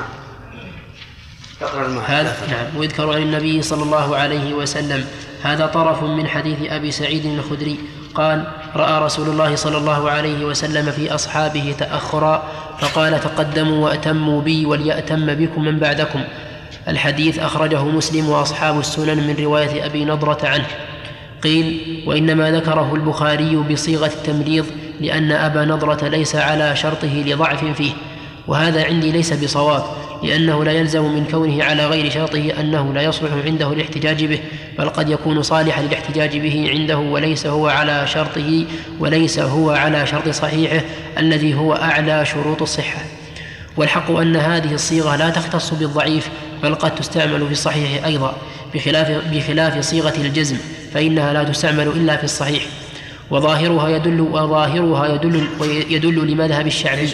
ويذكر عن النبي صلى الله عليه وسلم هذا طرف من حديث أبي سعيد الخدري قال رأى رسول الله صلى الله عليه وسلم في أصحابه تأخرا فقال تقدموا وأتموا بي وليأتم بكم من بعدكم. الحديث أخرجه مسلم وأصحاب السنن من رواية أبي نضرة عنه. قيل وإنما ذكره البخاري بصيغة التمريض لأن أبا نضرة ليس على شرطه لضعف فيه، وهذا عندي ليس بصواب، لأنه لا يلزم من كونه على غير شرطه أنه لا يصلح عنده الاحتجاج به، بل قد يكون صالحا للاحتجاج به عنده وليس هو على شرطه، وليس هو على شرط صحيحه الذي هو أعلى شروط الصحة. والحق أن هذه الصيغة لا تختص بالضعيف، بل قد تستعمل في الصحيح أيضا، بخلاف صيغة الجزم فإنها لا تستعمل إلا في الصحيح. وظاهرها يدل لمذهب الشعبي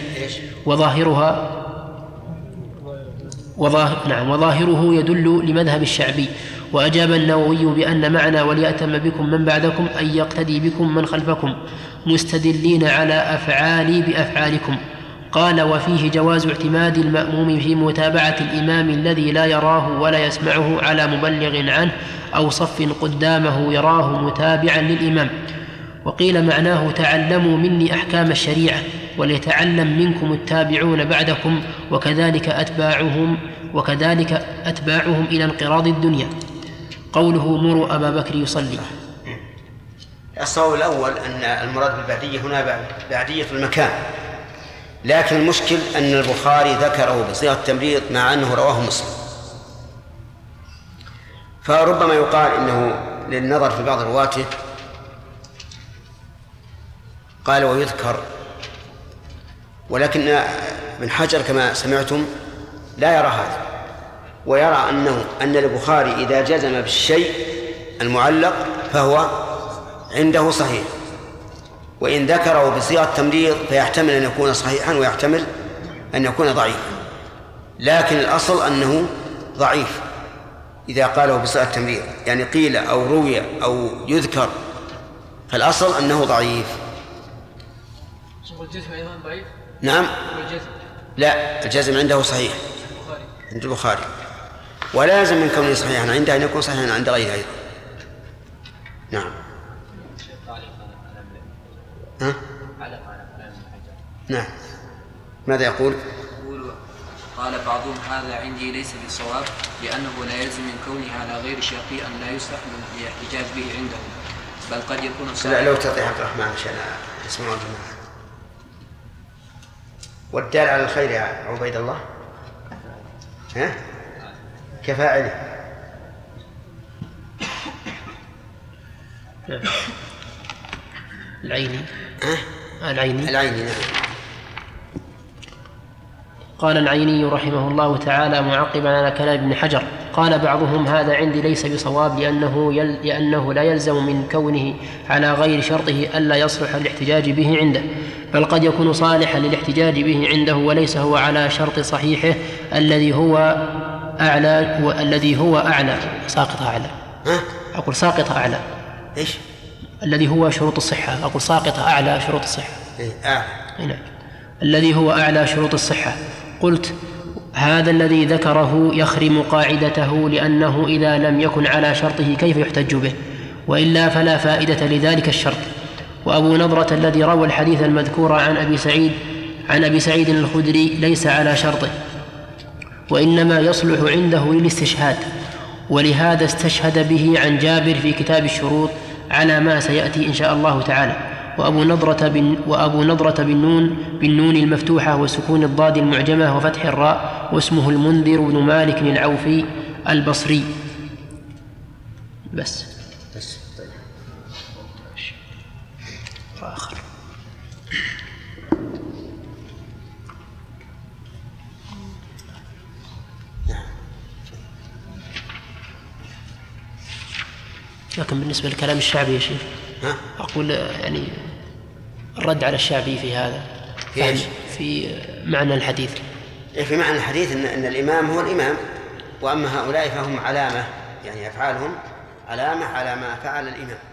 وظاهره يدل لمذهب الشعبي. وأجاب النووي بأن معنى وليأتم بكم من بعدكم أن يقتدي بكم من خلفكم مستدلين على أفعالي بأفعالكم. قال وفيه جواز اعتماد المأموم في متابعة الإمام الذي لا يراه ولا يسمعه على مبلغ عنه أو صف قدامه يراه متابعا للإمام. وقيل معناه تعلموا مني أحكام الشريعة وليتعلم منكم التابعون بعدكم وكذلك أتباعهم إلى انقراض الدنيا. قوله مروا أبا بكر يصلي. الصواب الأول أن المراد بالبعدية هنا بعدية المكان، لكن المشكل أن البخاري ذكره بصيغة التمريض مع أنه رواه مسلم، فربما يقال إنه للنظر في بعض رواته قال ويذكر، ولكن ابن حجر كما سمعتم لا يرى هذا، ويرى أن البخاري إذا جزم بالشيء المعلق فهو عنده صحيح، وإن ذكره بصيغة التمريض فيحتمل أن يكون صحيحا ويحتمل أن يكون ضعيفا، لكن الأصل أنه ضعيف إذا قاله بصيغة التمريض، يعني قيل أو روي أو يذكر، فالأصل أنه ضعيف. والجزم أيضا ضعيف؟ نعم. والجزم؟ لا، الجزم عنده صحيح عند البخاري، ولازم من كونه صحيحا عنده أن يكون صحيحا عند غيره أيضا. نعم. ها؟ نعم. ماذا يقول؟ قال بعضهم هذا عندي ليس بصواب، لأنه لا يلزم من كونه على غير شرطي أن لا يصلح للاحتجاج به عنده، بل قد يكون صحيح. لو تعطي عبد الرحمن عشان يسمعوا الجماعة. والدال على الخير يا عبيد الله ها؟ كفاعله. العيني نعم. قال العيني رحمه الله تعالى معقبا على كلام ابن حجر قال بعضهم هذا عندي ليس بصواب، لأنه لا يلزم من كونه على غير شرطه ألا يصلح الاحتجاج به عنده، بل قد يكون صالحا للاحتجاج به عنده وليس هو على شرط صحيحه الذي هو أعلى ساقط أعلى. أقول ساقط أعلى. إيش؟ الذي هو شروط الصحة. أقول ساقط أعلى شروط الصحة. نعم. الذي هو أعلى شروط الصحة. قلت هذا الذي ذكره يخرم قاعدته، لأنه إذا لم يكن على شرطه كيف يحتج به؟ وإلا فلا فائدة لذلك الشرط. وأبو نضرة الذي روى الحديث المذكور عن أبي سعيد الخدري ليس على شرطه، وإنما يصلح عنده للاستشهاد، ولهذا استشهد به عن جابر في كتاب الشروط على ما سيأتي إن شاء الله تعالى. وأبو نضرة بالنون المفتوحة وسكون الضاد المعجمة وفتح الراء، واسمه المنذر بن مالك العوفي البصري. بس طيب. آخر. لكن بالنسبة لكلام الشعبي يا شيخ أقول يعني الرد على الشعبي في هذا في معنى الحديث. في معنى الحديث أن الإمام هو الإمام، وأما هؤلاء فهم علامة، يعني أفعالهم علامة على ما فعل الإمام.